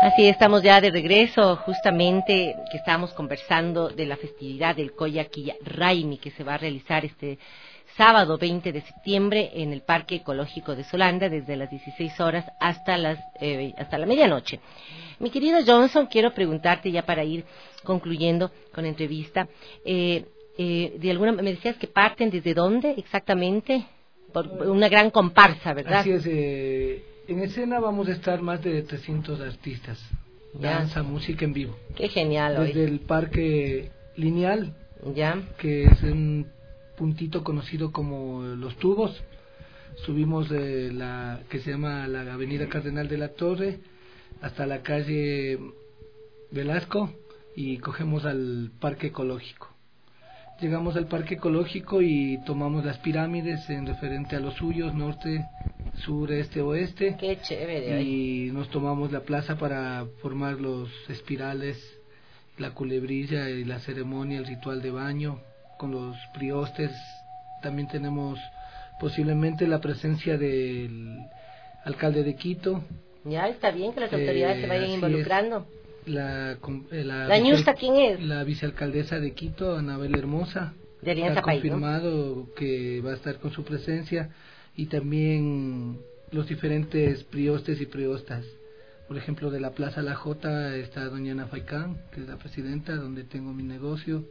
Así estamos ya de regreso, justamente que estábamos conversando de la festividad del Colla Quilla Raimi que se va a realizar este sábado veinte de septiembre en el Parque Ecológico de Solanda desde las dieciséis horas hasta las eh, hasta la medianoche. Mi querido Johnson, quiero preguntarte ya para ir concluyendo con la entrevista, eh, eh, de alguna me decías que parten desde dónde exactamente, por una gran comparsa, ¿verdad? Así es. Eh... En escena vamos a estar más de trescientos artistas, danza, ya. Música en vivo. Qué genial. Desde hoy. el Parque Lineal, ya. que es un puntito conocido como Los Tubos, subimos de la que se llama la Avenida Cardenal de la Torre hasta la calle Velasco y cogemos al Parque Ecológico. Llegamos al Parque Ecológico y tomamos las pirámides en referente a los suyos, norte, sur, este, oeste. Qué chévere. Y nos tomamos la plaza para formar los espirales, la culebrilla y la ceremonia, el ritual de baño con los priostes. También tenemos posiblemente la presencia del alcalde de Quito. Ya está bien que las autoridades eh, se vayan involucrando. Es. La, la, ¿La Ñusta quién es? La vicealcaldesa de Quito, Anabel Hermosa. De Alianza ha País, confirmado, ¿no? Que va a estar con su presencia, y también los diferentes priostes y priostas. Por ejemplo, de la Plaza La Jota está doña Ana Faicán, que es la presidenta, donde tengo mi negocio,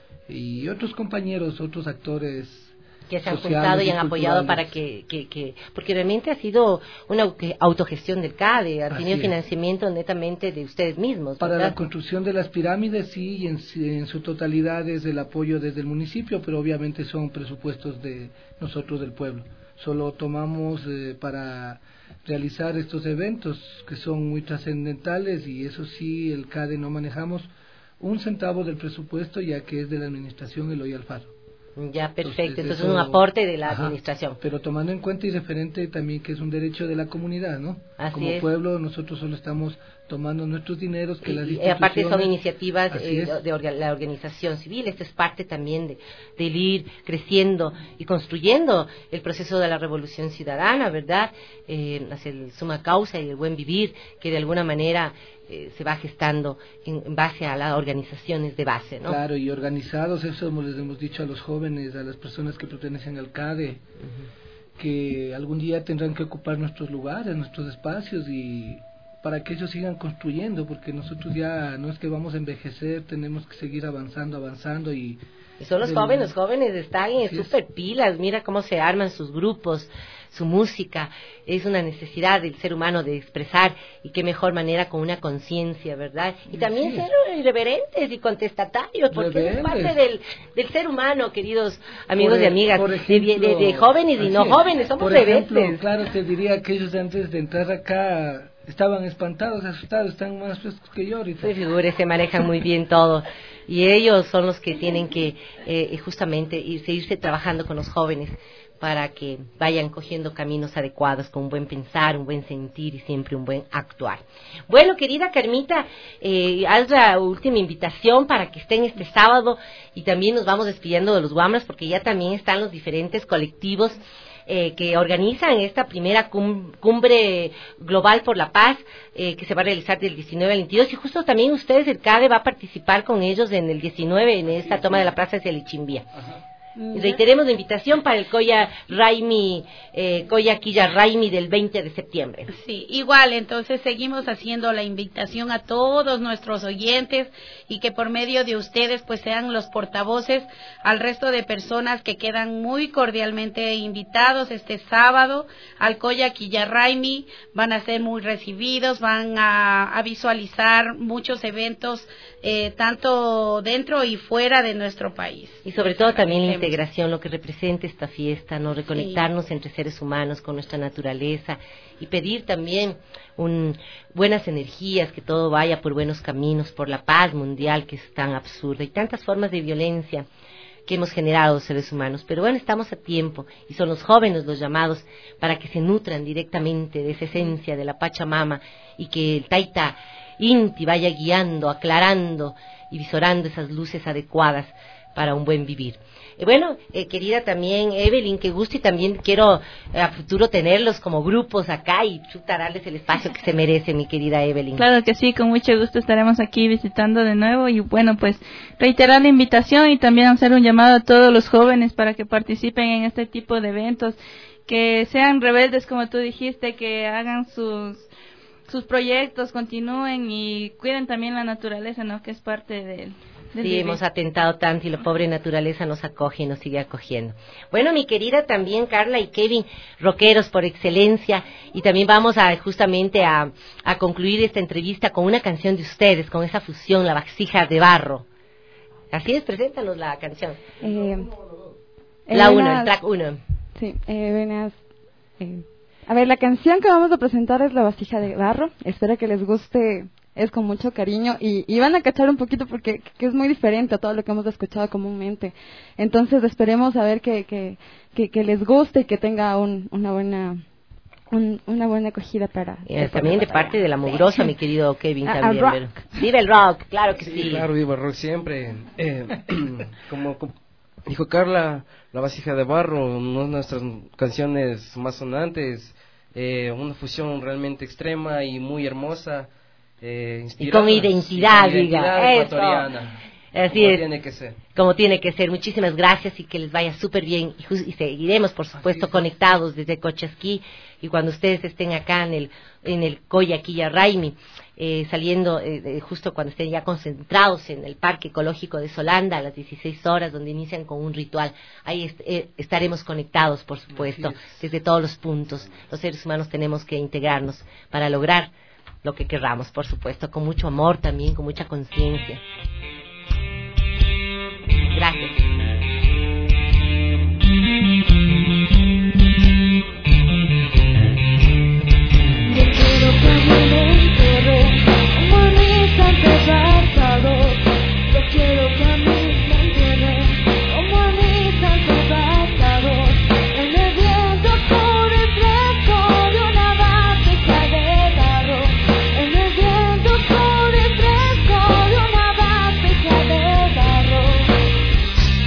y otros compañeros, otros actores que se han juntado y han apoyado para que, que, que, porque realmente ha sido una autogestión del C A D E, ha tenido financiamiento netamente de ustedes mismos, ¿verdad? Para la construcción de las pirámides, sí, y en, en su totalidad es el apoyo desde el municipio, pero obviamente son presupuestos de nosotros del pueblo. Solo tomamos eh, para realizar estos eventos que son muy trascendentales, y eso sí, el C A D E no manejamos un centavo del presupuesto, ya que es de la administración Eloy Alfaro. Ya, perfecto, entonces es un aporte de la ajá, administración. Pero tomando en cuenta y referente también que es un derecho de la comunidad, ¿no? Así Como es. Pueblo, nosotros solo estamos tomando nuestros dineros que y, las instituciones... Y aparte son iniciativas eh, de, de la organización civil, esto es parte también de, de ir creciendo y construyendo el proceso de la revolución ciudadana, ¿verdad? Eh, hacia el suma causa y el buen vivir, que de alguna manera... Eh, se va gestando en, en base a las organizaciones de base, ¿no? Claro, y organizados, eso les hemos dicho a los jóvenes, a las personas que pertenecen al C A D E, uh-huh. que algún día tendrán que ocupar nuestros lugares, nuestros espacios, y para que ellos sigan construyendo, porque nosotros ya no es que vamos a envejecer, tenemos que seguir avanzando, avanzando y... Y son los del... jóvenes, los jóvenes están en súper pilas, mira cómo se arman sus grupos, su música, es una necesidad del ser humano de expresar, y qué mejor manera con una conciencia, ¿verdad? Y también sí. ser irreverentes y contestatarios, porque Rebeldes. Es parte del, del ser humano, queridos amigos por, y amigas, ejemplo, de, de, de jóvenes y no es. jóvenes, somos por rebeldes. Ejemplo, claro, te diría que ellos antes de entrar acá estaban espantados, asustados, están más frescos que yo ahorita. Sí, figures, se manejan muy bien todo, y ellos son los que tienen que eh, justamente irse, irse trabajando con los jóvenes para que vayan cogiendo caminos adecuados, con un buen pensar, un buen sentir y siempre un buen actuar. Bueno, querida Carmita, eh, haz la última invitación para que estén este sábado, y también nos vamos despidiendo de los Guamras, porque ya también están los diferentes colectivos eh, que organizan esta primera cum- cumbre global por la paz, eh, que se va a realizar del diecinueve al veintidós, y justo también ustedes, el C A D E, va a participar con ellos en el diecinueve, en esta toma de la plaza hacia Lichimbía. Ajá. Y reiteremos la invitación para el Colla Raimi, eh, Colla Quilla Raimi del veinte de septiembre. Sí, igual, entonces seguimos haciendo la invitación a todos nuestros oyentes, y que por medio de ustedes pues sean los portavoces al resto de personas que quedan muy cordialmente invitados este sábado al Colla Quilla Raimi. Van a ser muy recibidos, van a, a visualizar muchos eventos eh, tanto dentro y fuera de nuestro país. Y sobre todo también la integración, lo que representa esta fiesta, ¿no? Reconectarnos sí. entre seres humanos con nuestra naturaleza, y pedir también un, buenas energías, que todo vaya por buenos caminos, por la paz mundial que es tan absurda, y tantas formas de violencia que hemos generado los seres humanos. Pero bueno, estamos a tiempo, y son los jóvenes los llamados para que se nutran directamente de esa esencia de la Pachamama, y que el Taita Inti vaya guiando, aclarando y visorando esas luces adecuadas para un buen vivir. Eh, bueno, eh, querida también Evelyn, qué gusto, y también quiero eh, a futuro tenerlos como grupos acá y chuta, darles el espacio que se merece, mi querida Evelyn. Claro que sí, con mucho gusto estaremos aquí visitando de nuevo y bueno, pues reiterar la invitación y también hacer un llamado a todos los jóvenes para que participen en este tipo de eventos, que sean rebeldes como tú dijiste, que hagan sus sus proyectos, continúen y cuiden también la naturaleza, ¿no? Que es parte del... Sí, vivir. Hemos atentado tanto y la pobre naturaleza nos acoge y nos sigue acogiendo. Bueno, mi querida también Carla y Kevin, rockeros por excelencia, y también vamos a justamente a, a concluir esta entrevista con una canción de ustedes, con esa fusión, La Vasija de Barro. Así es, preséntanos la canción. Eh, la eh, uno, el track uno. Sí, eh, buenas. Eh, a ver, la canción que vamos a presentar es La Vasija de Barro. Espero que les guste. Es con mucho cariño y, y van a cachar un poquito porque que es muy diferente a todo lo que hemos escuchado comúnmente. Entonces esperemos a ver que, que, que, que les guste y que tenga un, una buena un, una buena acogida para... Y también de parte de la Mugrosa, mi querido Kevin, también. Pero, viva el rock, claro que sí. Sí, claro, viva el rock siempre. Eh, como, como dijo Carla, La Vasija de Barro, una de nuestras canciones más sonantes, eh, una fusión realmente extrema y muy hermosa. Eh, y con identidad, diga, ecuatoriana. Así como es, tiene que ser. Como tiene que ser. Muchísimas gracias y que les vaya súper bien. Y, y seguiremos, por supuesto, conectados desde Cochasquí. Y cuando ustedes estén acá en el en el Coyaquilla Raimi, eh, saliendo eh, de, justo cuando estén ya concentrados en el Parque Ecológico de Solanda a las dieciséis horas, donde inician con un ritual. Ahí est eh, estaremos conectados, por supuesto, desde todos los puntos. Los seres humanos tenemos que integrarnos para lograr lo que querramos, por supuesto, con mucho amor también, con mucha conciencia. Gracias. Yo quiero que me enterre como a mis antepasados. Yo quiero que a mí me entierren como a mis antepasados. En el viento por el fresco de una vasija de barro. En el viento por el fresco de una vasija de barro.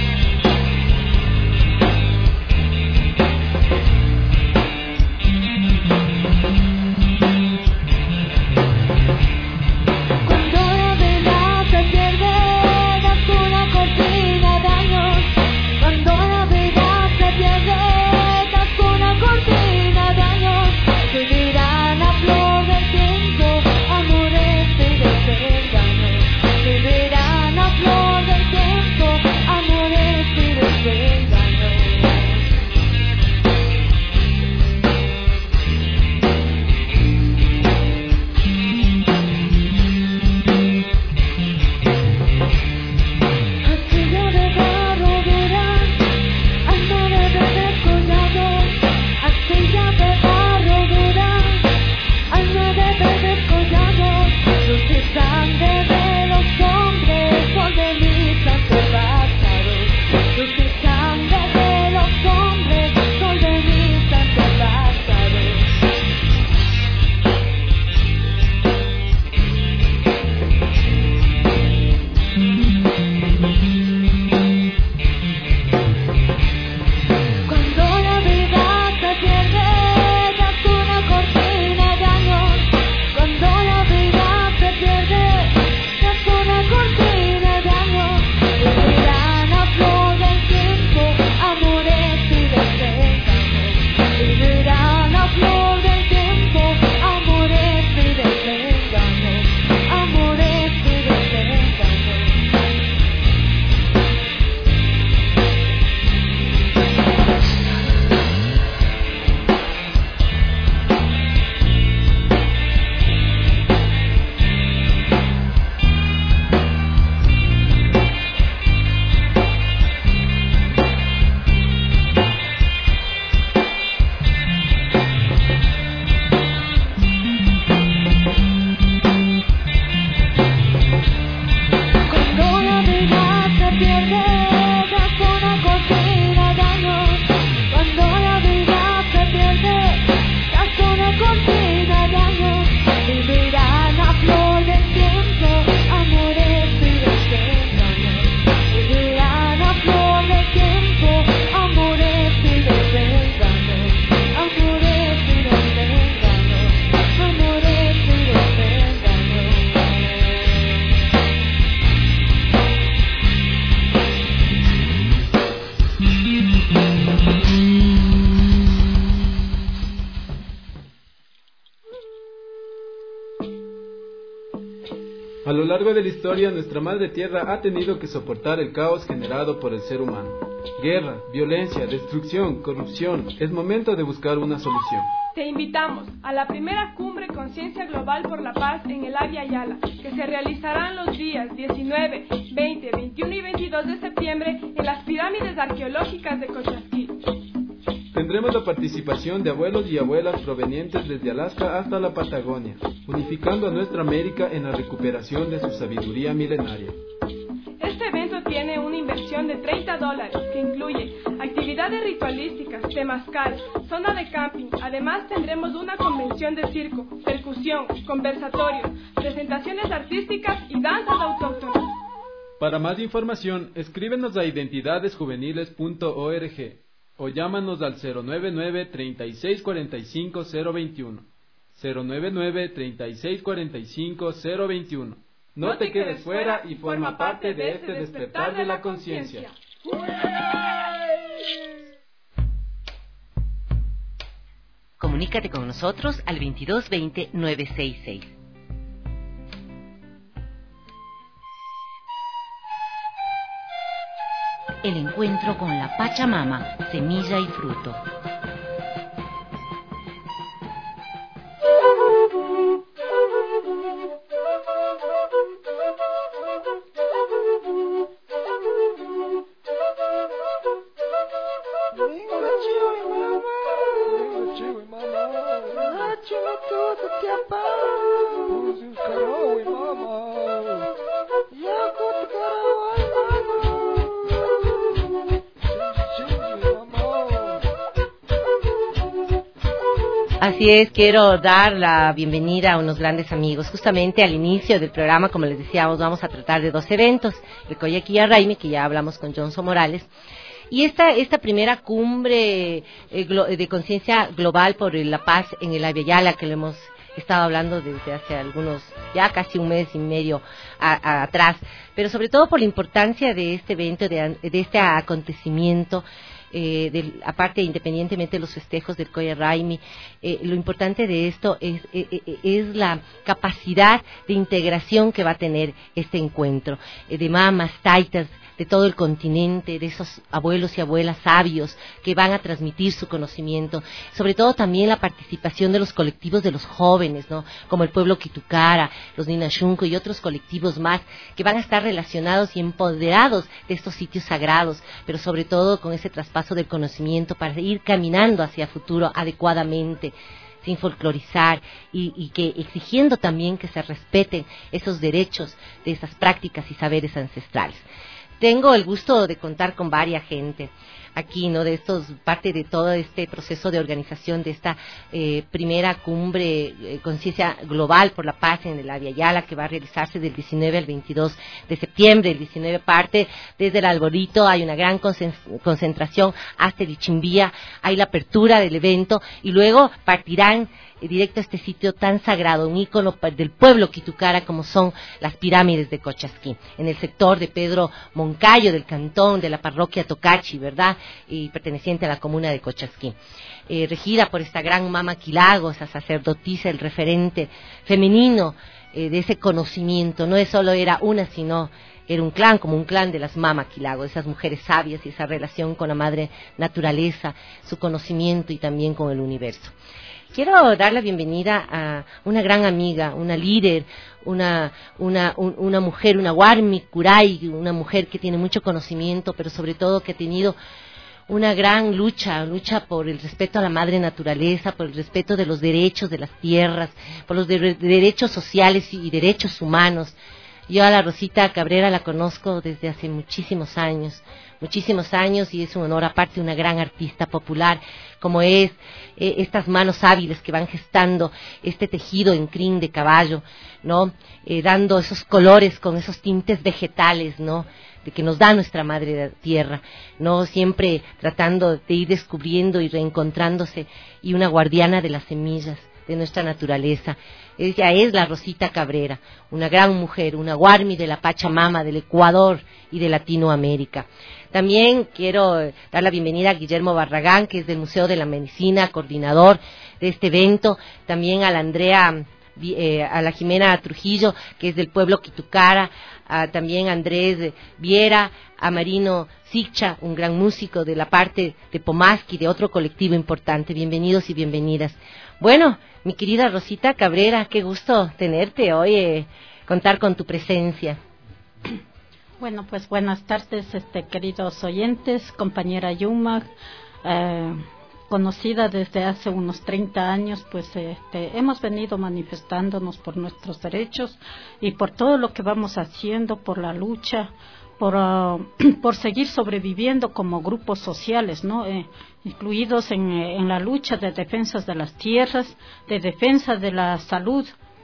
A lo largo de la historia, nuestra madre tierra ha tenido que soportar el caos generado por el ser humano. Guerra, violencia, destrucción, corrupción. Es momento de buscar una solución. Te invitamos a la primera cumbre Conciencia Global por la Paz en el Avia Yala, que se realizarán los días diecinueve, veinte, veintiuno y veintidós de septiembre en las pirámides arqueológicas de Cochasquí. Tendremos la participación de abuelos y abuelas provenientes desde Alaska hasta la Patagonia, unificando a nuestra América en la recuperación de su sabiduría milenaria. Este evento tiene una inversión de treinta dólares, que incluye actividades ritualísticas, temazcal, zona de camping. Además tendremos una convención de circo, percusión, conversatorios, presentaciones artísticas y danzas autóctonas. Para más información, escríbenos a identidades juveniles punto org o llámanos al cero nueve nueve, treinta y seis cuarenta y cinco, cero veintiuno. cero nueve nueve, treinta y seis cuarenta y cinco, cero veintiuno. No te quedes fuera y forma parte de este despertar de la conciencia. Comunícate con nosotros al veintidós veinte, novecientos sesenta y seis. El encuentro con la Pachamama, semilla y fruto. Así es, quiero dar la bienvenida a unos grandes amigos. Justamente al inicio del programa, como les decíamos, vamos a tratar de dos eventos. El Coyaquilla Raimi, que ya hablamos con Johnson Morales, y esta esta primera cumbre eh, de conciencia global por la paz en el Avia Yala, que lo hemos estado hablando desde hace algunos, ya casi un mes y medio a, a, atrás, pero sobre todo por la importancia de este evento, de, de este acontecimiento. Eh, del, aparte, independientemente de los festejos del Coya Raimi, eh, lo importante de esto es, eh, eh, es la capacidad de integración que va a tener este encuentro, eh, de mamas, taitas, de todo el continente, de esos abuelos y abuelas sabios que van a transmitir su conocimiento, sobre todo también la participación de los colectivos de los jóvenes, ¿no? Como el pueblo Quitucara, los Ninashunco y otros colectivos más que van a estar relacionados y empoderados de estos sitios sagrados, pero sobre todo con ese traspaso del conocimiento para ir caminando hacia el futuro adecuadamente, sin folclorizar y, y que exigiendo también que se respeten esos derechos de esas prácticas y saberes ancestrales. Tengo el gusto de contar con varias gente aquí, ¿no? De estos, parte de todo este proceso de organización de esta eh, primera cumbre eh, Conciencia Global por la Paz en el Avia Yala, que va a realizarse del diecinueve al veintidós de septiembre. El diecinueve parte desde el Alborito, hay una gran concentración hasta el Ichimbía, hay la apertura del evento y luego partirán directo a este sitio tan sagrado, un ícono del pueblo Quitucara como son las pirámides de Cochasquí, en el sector de Pedro Moncayo, del cantón de la parroquia Tocachi, ¿verdad? Y perteneciente a la comuna de Cochasquí. Eh, regida por esta gran Mama Quilago, esa sacerdotisa, el referente femenino eh, de ese conocimiento, no es solo era una, sino era un clan, como un clan de las Mama Quilago, esas mujeres sabias y esa relación con la madre naturaleza, su conocimiento y también con el universo. Quiero dar la bienvenida a una gran amiga, una líder, una, una, un, una mujer, una Warmi Kurai, una mujer que tiene mucho conocimiento, pero sobre todo que ha tenido una gran lucha, lucha por el respeto a la madre naturaleza, por el respeto de los derechos de las tierras, por los de, de derechos sociales y derechos humanos. Yo a la Rosita Cabrera la conozco desde hace muchísimos años, muchísimos años y es un honor, aparte una gran artista popular, como es eh, estas manos hábiles que van gestando este tejido en crin de caballo, ¿no? Eh, dando esos colores con esos tintes vegetales, ¿no? De que nos da nuestra madre tierra, ¿no? Siempre tratando de ir descubriendo y reencontrándose, y una guardiana de las semillas de nuestra naturaleza. Ella es la Rosita Cabrera, una gran mujer, una Guarmi de la Pachamama, del Ecuador y de Latinoamérica. También quiero dar la bienvenida a Guillermo Barragán, que es del Museo de la Medicina, coordinador de este evento. También a la Andrea eh, a la Jimena Trujillo, que es del pueblo Quitucara, a también Andrés Viera, a Marino Siccha, un gran músico de la parte de Pomasqui, de otro colectivo importante. Bienvenidos y bienvenidas. Bueno, mi querida Rosita Cabrera, qué gusto tenerte hoy, eh, contar con tu presencia. Bueno, pues buenas tardes, este, queridos oyentes, compañera Yuma, eh, conocida desde hace unos treinta años, pues este, hemos venido manifestándonos por nuestros derechos y por todo lo que vamos haciendo, por la lucha, por, uh, por seguir sobreviviendo como grupos sociales, ¿no? Eh, incluidos en, en la lucha de defensa de las tierras, de defensa de la salud,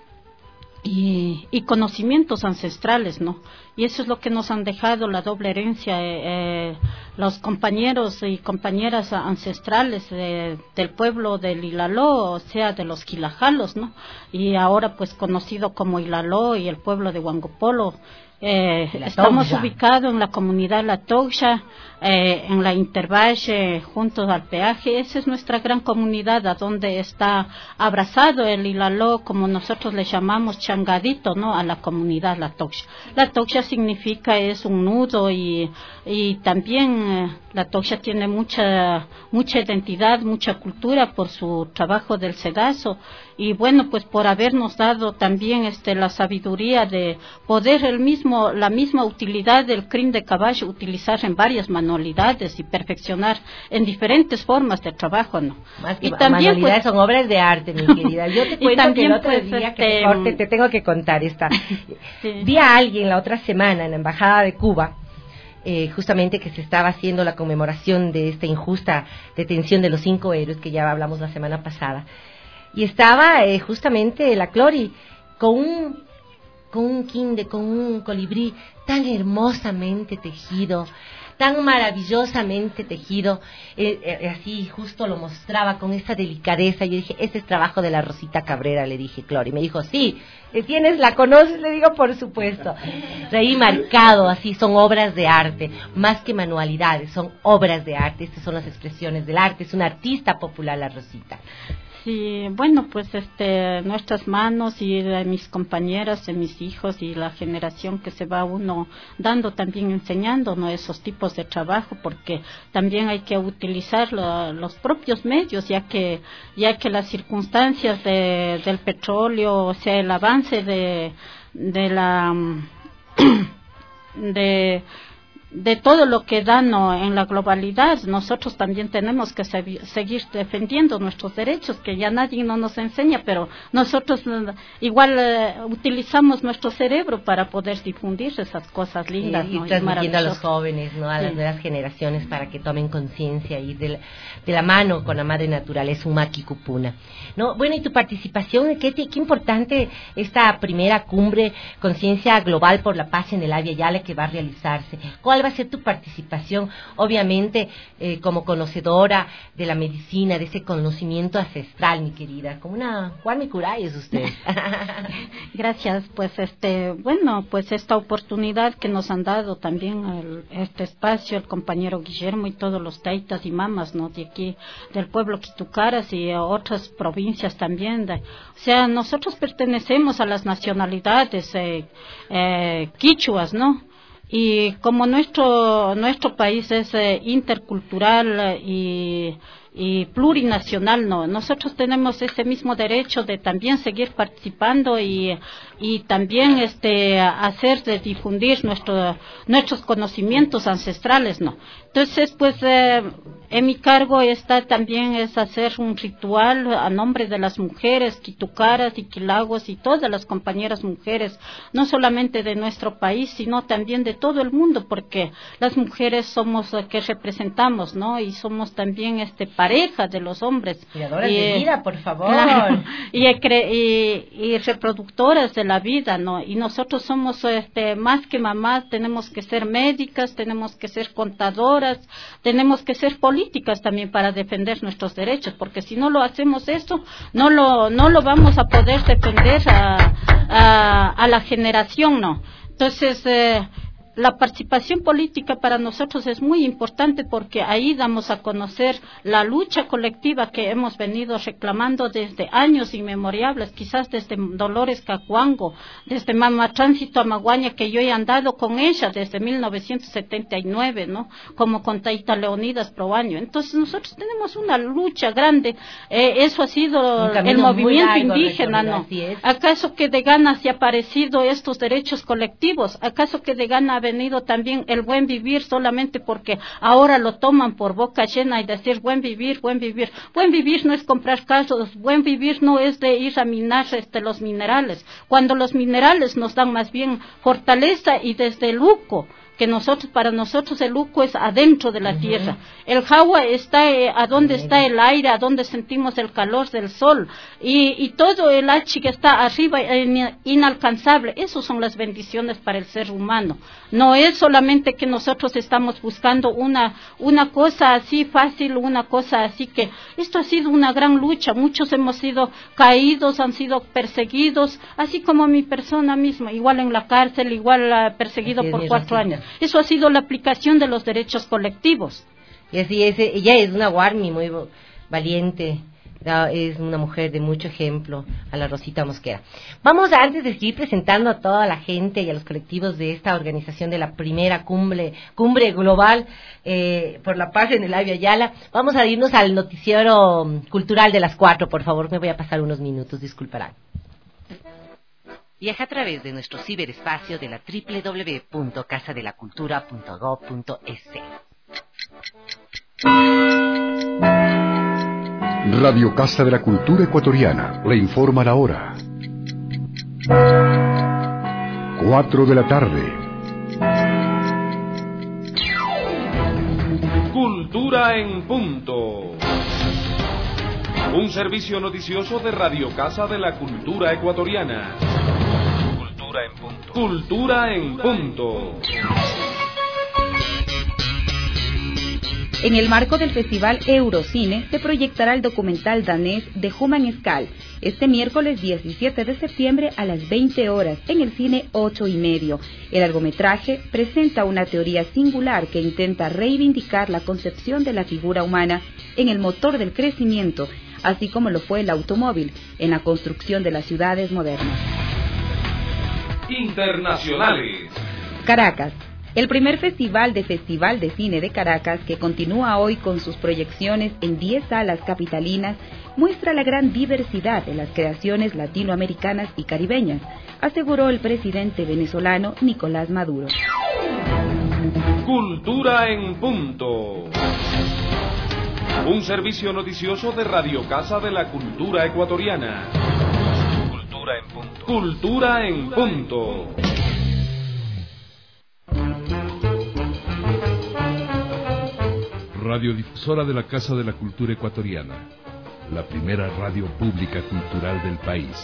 Y, y conocimientos ancestrales, ¿no? Y eso es lo que nos han dejado, la doble herencia, eh, eh, los compañeros y compañeras ancestrales eh, del pueblo del Ilaló, o sea, de los quilajalos, ¿no? Y ahora pues conocido como Ilaló y el pueblo de Huangopolo. Eh, estamos Togsha. ubicados en la comunidad La Togsha, eh, en la Intervalle, junto al peaje. Esa es nuestra gran comunidad, a donde está abrazado el Ilaló, como nosotros le llamamos, changadito, ¿no? A la comunidad La Togsha. La Togsha significa, es un nudo, y, y también eh, La Togsha tiene mucha, mucha identidad, mucha cultura por su trabajo del sedazo. Y bueno, pues por habernos dado también este la sabiduría de poder el mismo la misma utilidad del crin de caballo utilizar en varias manualidades y perfeccionar en diferentes formas de trabajo, ¿no? Más que y también manualidades, pues, son obras de arte, mi querida. Yo te cuento también, que el otro pues, día este, que te, corte, te tengo que contar esta. Sí. Vi a alguien la otra semana en la embajada de Cuba, Eh, justamente que se estaba haciendo la conmemoración de esta injusta detención de los cinco héroes que ya hablamos la semana pasada, y estaba eh, justamente la Clori con un con un quinde, con un colibrí tan hermosamente tejido, tan maravillosamente tejido, eh, eh, así justo lo mostraba con esa delicadeza. Yo dije, ese es trabajo de la Rosita Cabrera, le dije, Clori. Me dijo, sí, ¿tienes, la conoces? Le digo, por supuesto. Reí marcado, así, son obras de arte, más que manualidades, son obras de arte. Estas son las expresiones del arte, es una artista popular la Rosita. Sí, bueno, pues este, nuestras manos y de mis compañeras, de mis hijos y la generación que se va uno dando, también enseñando, ¿no? Esos tipos de trabajo, porque también hay que utilizar lo, los propios medios, ya que ya que las circunstancias de, del petróleo, o sea, el avance de de la de de todo lo que da, ¿no? En la globalidad, nosotros también tenemos que se- seguir defendiendo nuestros derechos, que ya nadie no nos enseña, pero nosotros eh, igual eh, utilizamos nuestro cerebro para poder difundir esas cosas lindas, y, ¿no? y transmitiendo a los maravillosas. jóvenes, ¿no? A Sí. las nuevas generaciones, para que tomen conciencia y de la, de la mano con la madre naturaleza, un maqui cupuna, ¿no? Bueno, y tu participación, qué, qué importante esta primera cumbre Conciencia Global por la Paz en el Avia Yala que va a realizarse. ¿Cuál va a ser tu participación? Obviamente, eh, como conocedora de la medicina, de ese conocimiento ancestral, mi querida, como una Juan Curay es usted. Gracias, pues este, bueno, pues esta oportunidad que nos han dado también el, este espacio, el compañero Guillermo y todos los taitas y mamas, ¿no? De aquí, del pueblo Quitucaras y a otras provincias también. De, o sea, nosotros pertenecemos a las nacionalidades eh, eh, quichuas, ¿no? Y como nuestro nuestro país es eh, intercultural eh, y y plurinacional, no, nosotros tenemos ese mismo derecho de también seguir participando y y también este hacer de difundir nuestro nuestros conocimientos ancestrales, no. Entonces, pues eh, en mi cargo está también es hacer un ritual a nombre de las mujeres quitucaras y quilaguas y todas las compañeras mujeres, no solamente de nuestro país, sino también de todo el mundo, porque las mujeres somos las que representamos, ¿no? Y somos también este pareja de los hombres. Cuidadoras y, de vida, por favor. Claro, y, y, y reproductoras de la vida, ¿no? Y nosotros somos este más que mamás, tenemos que ser médicas, tenemos que ser contadoras, tenemos que ser políticas también para defender nuestros derechos, porque si no lo hacemos eso, no lo no lo vamos a poder defender a, a, a la generación, ¿no? Entonces, eh, la participación política para nosotros es muy importante porque ahí damos a conocer la lucha colectiva que hemos venido reclamando desde años inmemorables, quizás desde Dolores Cacuango, desde Mama Tránsito Amaguaña, que yo he andado con ella desde mil novecientos setenta y nueve, ¿no? Como con Taita Leonidas Proaño. Entonces nosotros tenemos una lucha grande, eh, eso ha sido el movimiento indígena, ¿no? ¿Acaso que de gana se ha aparecido estos derechos colectivos? ¿Acaso que de gana ha venido también el buen vivir solamente porque ahora lo toman por boca llena y decir buen vivir, buen vivir? Buen vivir no es comprar casas, buen vivir no es de ir a minar este, los minerales, cuando los minerales nos dan más bien fortaleza y desde el luco, que nosotros, para nosotros el luco es adentro de la uh-huh. tierra. El jagua está eh, a donde está el aire, a donde sentimos el calor del sol, y, y todo el hachi que está arriba eh, inalcanzable. Esas son las bendiciones para el ser humano. No es solamente que nosotros estamos buscando una, una cosa así fácil, una cosa así que... Esto ha sido una gran lucha, muchos hemos sido caídos, han sido perseguidos, así como mi persona misma, igual en la cárcel, igual uh, perseguido por cuatro años. Eso ha sido la aplicación de los derechos colectivos. Y así es, ella es una Guarmi muy valiente, es una mujer de mucho ejemplo, a la Rosita Mosquera. Vamos, antes de seguir presentando a toda la gente y a los colectivos de esta organización de la primera cumbre, cumbre global eh, por la paz en el Avia Yala, vamos a irnos al noticiero cultural de las cuatro, por favor, me voy a pasar unos minutos, disculparán. Viaja a través de nuestro ciberespacio de la doble u doble u doble u punto casa de la cultura punto gob punto es. Radio Casa de la Cultura Ecuatoriana le informa la hora. Cuatro de la tarde. Cultura en punto. Un servicio noticioso de Radio Casa de la Cultura Ecuatoriana. Cultura en punto. Cultura en punto. En el marco del Festival Eurocine se proyectará el documental danés The Human Skull este miércoles diecisiete de septiembre a las veinte horas en el cine ocho y medio. El largometraje presenta una teoría singular que intenta reivindicar la concepción de la figura humana en el motor del crecimiento, así como lo fue el automóvil en la construcción de las ciudades modernas. Internacionales. Caracas. El primer festival de Festival de Cine de Caracas, que continúa hoy con sus proyecciones en diez salas capitalinas, muestra la gran diversidad de las creaciones latinoamericanas y caribeñas, aseguró el presidente venezolano Nicolás Maduro. Cultura en punto. Un servicio noticioso de Radio Casa de la Cultura Ecuatoriana. Cultura en punto. Cultura en punto. Radiodifusora de la Casa de la Cultura Ecuatoriana, la primera radio pública cultural del país.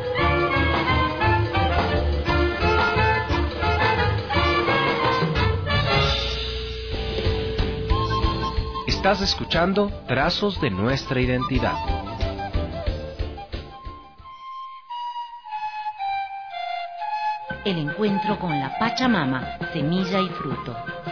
Estás escuchando Trazos de Nuestra Identidad. El encuentro con la Pachamama, semilla y fruto.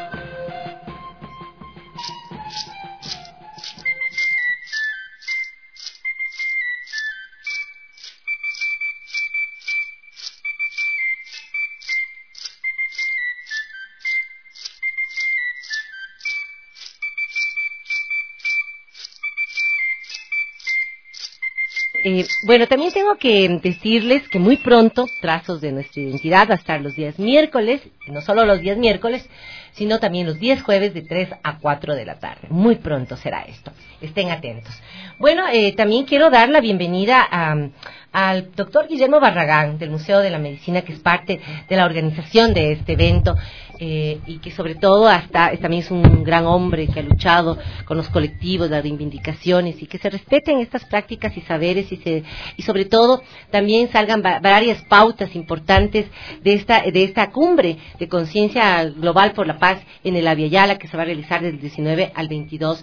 Eh, bueno, también tengo que decirles que muy pronto, Trazos de Nuestra Identidad, va a estar los días miércoles, no solo los días miércoles, sino también los días jueves de tres a cuatro de la tarde. Muy pronto será esto. Estén atentos. Bueno, eh, también quiero dar la bienvenida a, al doctor Guillermo Barragán, del Museo de la Medicina, que es parte de la organización de este evento, eh, y que sobre todo hasta también es un gran hombre que ha luchado con los colectivos, las reivindicaciones, y que se respeten estas prácticas y saberes, y, se, y sobre todo también salgan va, varias pautas importantes de esta, de esta cumbre de conciencia global por la paz en el Avia Yala, que se va a realizar del diecinueve al veintidós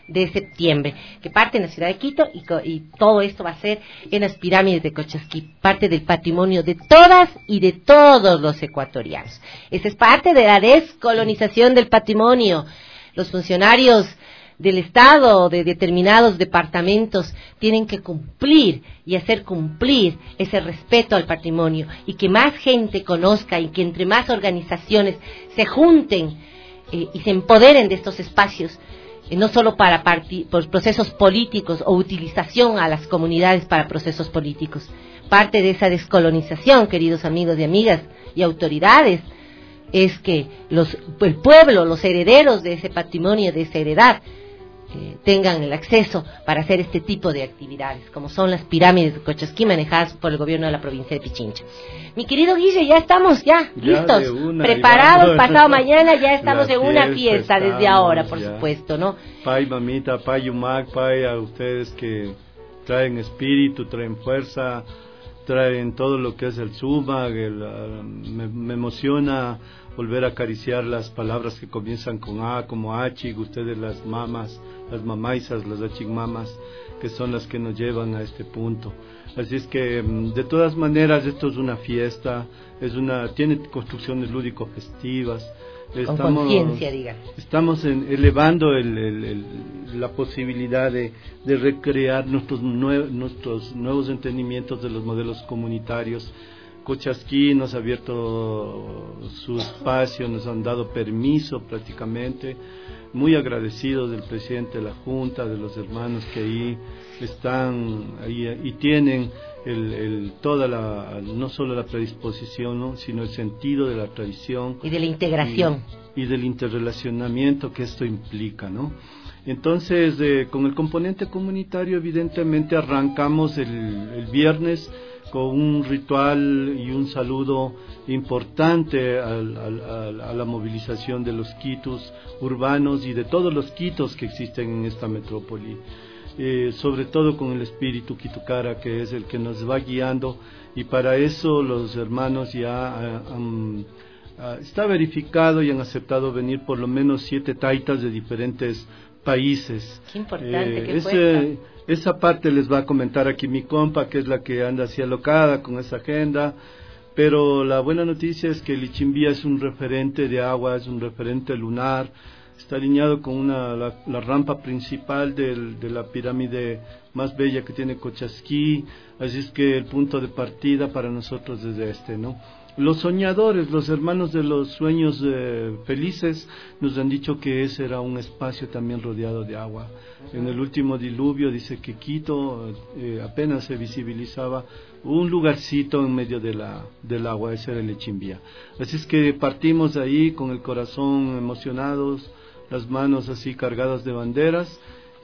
de septiembre, que parte en la ciudad de Quito y, y todo esto va a ser en las pirámides de Cochasquí, parte del patrimonio de todas y de todos los ecuatorianos. Esa es parte de la descolonización del patrimonio. Los funcionarios del Estado, de determinados departamentos, tienen que cumplir y hacer cumplir ese respeto al patrimonio, y que más gente conozca y que entre más organizaciones se junten eh, y se empoderen de estos espacios, eh, no solo para por procesos políticos o utilización a las comunidades para procesos políticos. Parte de esa descolonización, queridos amigos y amigas y autoridades, es que los, el pueblo, los herederos de ese patrimonio, de esa heredad, eh, tengan el acceso para hacer este tipo de actividades, como son las pirámides de Cochasquí manejadas por el gobierno de la provincia de Pichincha. Mi querido Guille, ya estamos ya, ya listos, una, preparados, pasado mañana ya estamos en una fiesta estamos, desde ahora, por ya. supuesto, ¿no? Pay, mamita, pay, Yumac, pay a ustedes que traen espíritu, traen fuerza, traen todo lo que es el Zumag, el, uh, me, me emociona volver a acariciar las palabras que comienzan con A, como Achig, ustedes las mamas, las mamaisas, las Achig mamas, que son las que nos llevan a este punto. Así es que, de todas maneras, esto es una fiesta, es una, tiene construcciones lúdico-festivas. Con conciencia, diga. Estamos en, elevando el, el, el, la posibilidad de, de recrear nuestros, nue, nuestros nuevos entendimientos de los modelos comunitarios. Cochasquí nos ha abierto su espacio, nos han dado permiso prácticamente, muy agradecidos del presidente de la Junta, de los hermanos que ahí están ahí, y tienen el, el, toda la, no solo la predisposición, ¿no?, sino el sentido de la tradición y de la integración y, y del interrelacionamiento que esto implica, ¿no? Entonces, eh, con el componente comunitario, evidentemente arrancamos el, el viernes con un ritual y un saludo importante al, al, al, a la movilización de los quitos urbanos y de todos los quitos que existen en esta metrópoli, eh, sobre todo con el espíritu quitucara, que es el que nos va guiando, y para eso los hermanos ya han, uh, está verificado y han aceptado venir por lo menos siete taitas de diferentes países. Qué importante, eh, qué ese, esa parte les va a comentar aquí mi compa, que es la que anda así alocada con esa agenda, pero la buena noticia es que el Ichimbía es un referente de agua, es un referente lunar, está alineado con una, la, la rampa principal del, de la pirámide más bella que tiene Cochasquí, así es que el punto de partida para nosotros es este, ¿no? Los soñadores, los hermanos de los sueños eh, felices, nos han dicho que ese era un espacio también rodeado de agua. En el último diluvio dice que Quito eh, apenas se visibilizaba un lugarcito en medio de la, del agua, ese era el Ichimbía. Así es que partimos ahí con el corazón emocionados, las manos así cargadas de banderas,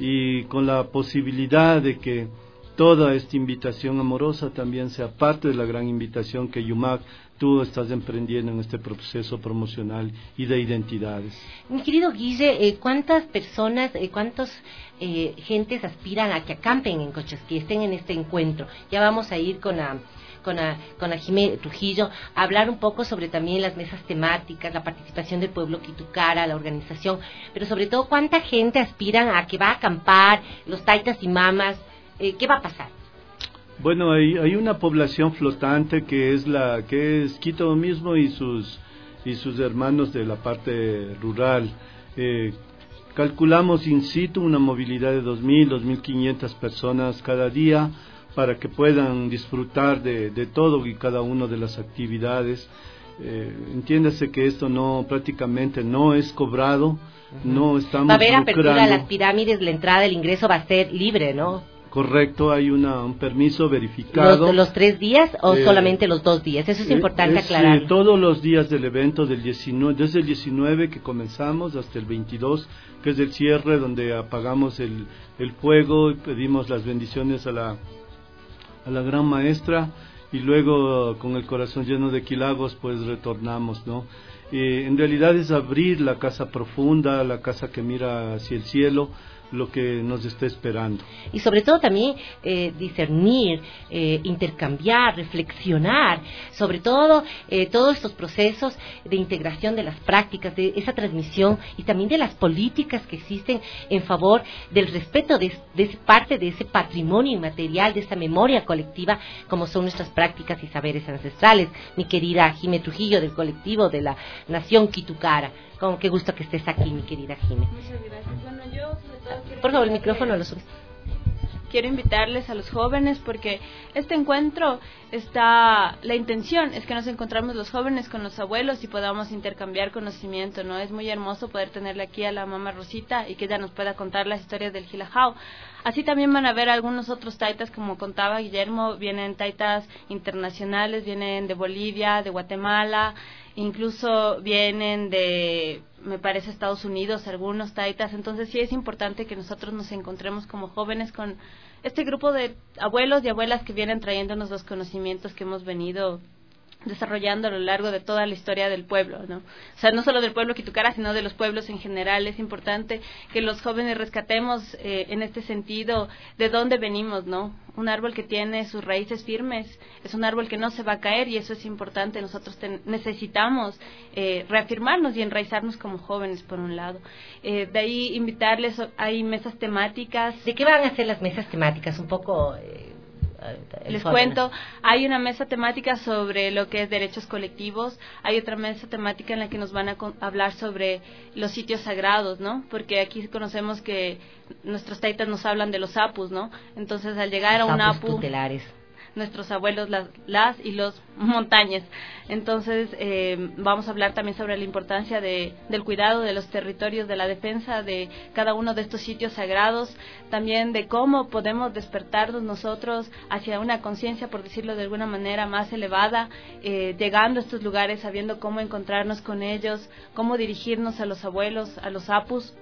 y con la posibilidad de que toda esta invitación amorosa también sea parte de la gran invitación que Yumac, tú estás emprendiendo en este proceso promocional y de identidades. Mi querido Guille, eh, ¿cuántas personas, eh, cuántos eh, gentes aspiran a que acampen en Cochasquí, estén en este encuentro? Ya vamos a ir con la con a, con a Jimé Trujillo a hablar un poco sobre también las mesas temáticas, la participación del pueblo quitucara, la organización, pero sobre todo cuánta gente aspiran a que va a acampar, los taitas y mamas, eh, ¿qué va a pasar? Bueno, hay, hay una población flotante que es la que es Quito mismo y sus y sus hermanos de la parte rural. Eh, calculamos in situ una movilidad de dos mil, dos mil quinientas personas cada día para que puedan disfrutar de, de todo y cada una de las actividades. Eh, entiéndase que esto no prácticamente no es cobrado, uh-huh. no estamos va a haber lucrando. Apertura a las pirámides, la entrada, el ingreso va a ser libre, ¿no? Correcto, hay una, un permiso verificado. ¿Los, los tres días o eh, solamente los dos días? Eso es eh, importante es, aclarar. Eh, todos los días del evento, del diecinueve, desde el diecinueve que comenzamos hasta el veintidós, que es el cierre, donde apagamos el, el fuego y pedimos las bendiciones a la, a la gran maestra, y luego con el corazón lleno de quilagos pues retornamos, ¿no? Eh, en realidad es abrir la casa profunda, la casa que mira hacia el cielo, lo que nos está esperando. Y sobre todo también eh, discernir, eh, intercambiar, reflexionar, sobre todo eh, todos estos procesos de integración de las prácticas, de esa transmisión y también de las políticas que existen en favor del respeto de, de esa parte de ese patrimonio inmaterial, de esa memoria colectiva, como son nuestras prácticas y saberes ancestrales. Mi querida Jime Trujillo, del colectivo de la Nación Quitucara. Con qué gusto que estés aquí, mi querida Jime. Muchas gracias. Bueno, yo sobre todo quiero Por favor, el micrófono lo subes. Quiero invitarles a los jóvenes porque este encuentro está, la intención es que nos encontramos los jóvenes con los abuelos y podamos intercambiar conocimiento, ¿no? Es muy hermoso poder tenerle aquí a la mamá Rosita y que ella nos pueda contar las historias del Jilajao. Así también van a ver algunos otros taitas, como contaba Guillermo, vienen taitas internacionales, vienen de Bolivia, de Guatemala, incluso vienen de, me parece, Estados Unidos, algunos taitas. Entonces sí es importante que nosotros nos encontremos como jóvenes con este grupo de abuelos y abuelas que vienen trayéndonos los conocimientos que hemos venido desarrollando a lo largo de toda la historia del pueblo, ¿no? O sea, no solo del pueblo Quitucara, sino de los pueblos en general. Es importante que los jóvenes rescatemos eh, en este sentido de dónde venimos, ¿no? Un árbol que tiene sus raíces firmes es un árbol que no se va a caer y eso es importante. Nosotros ten, necesitamos eh, reafirmarnos y enraizarnos como jóvenes, por un lado. Eh, de ahí invitarles, hay mesas temáticas. ¿De qué van a ser las mesas temáticas? Un poco... Eh... Les cuento, hay una mesa temática sobre lo que es derechos colectivos, hay otra mesa temática en la que nos van a hablar sobre los sitios sagrados, ¿no? Porque aquí conocemos que nuestros taitas nos hablan de los apus, ¿no? Entonces, al llegar a un apu, tutelares. Nuestros abuelos las, las y los montañas. Entonces eh, vamos a hablar también sobre la importancia de, del cuidado de los territorios, de la defensa de cada uno de estos sitios sagrados, también de cómo podemos despertarnos nosotros hacia una conciencia, por decirlo de alguna manera, más elevada, eh, llegando a estos lugares, sabiendo cómo encontrarnos con ellos, cómo dirigirnos a los abuelos, a los apus.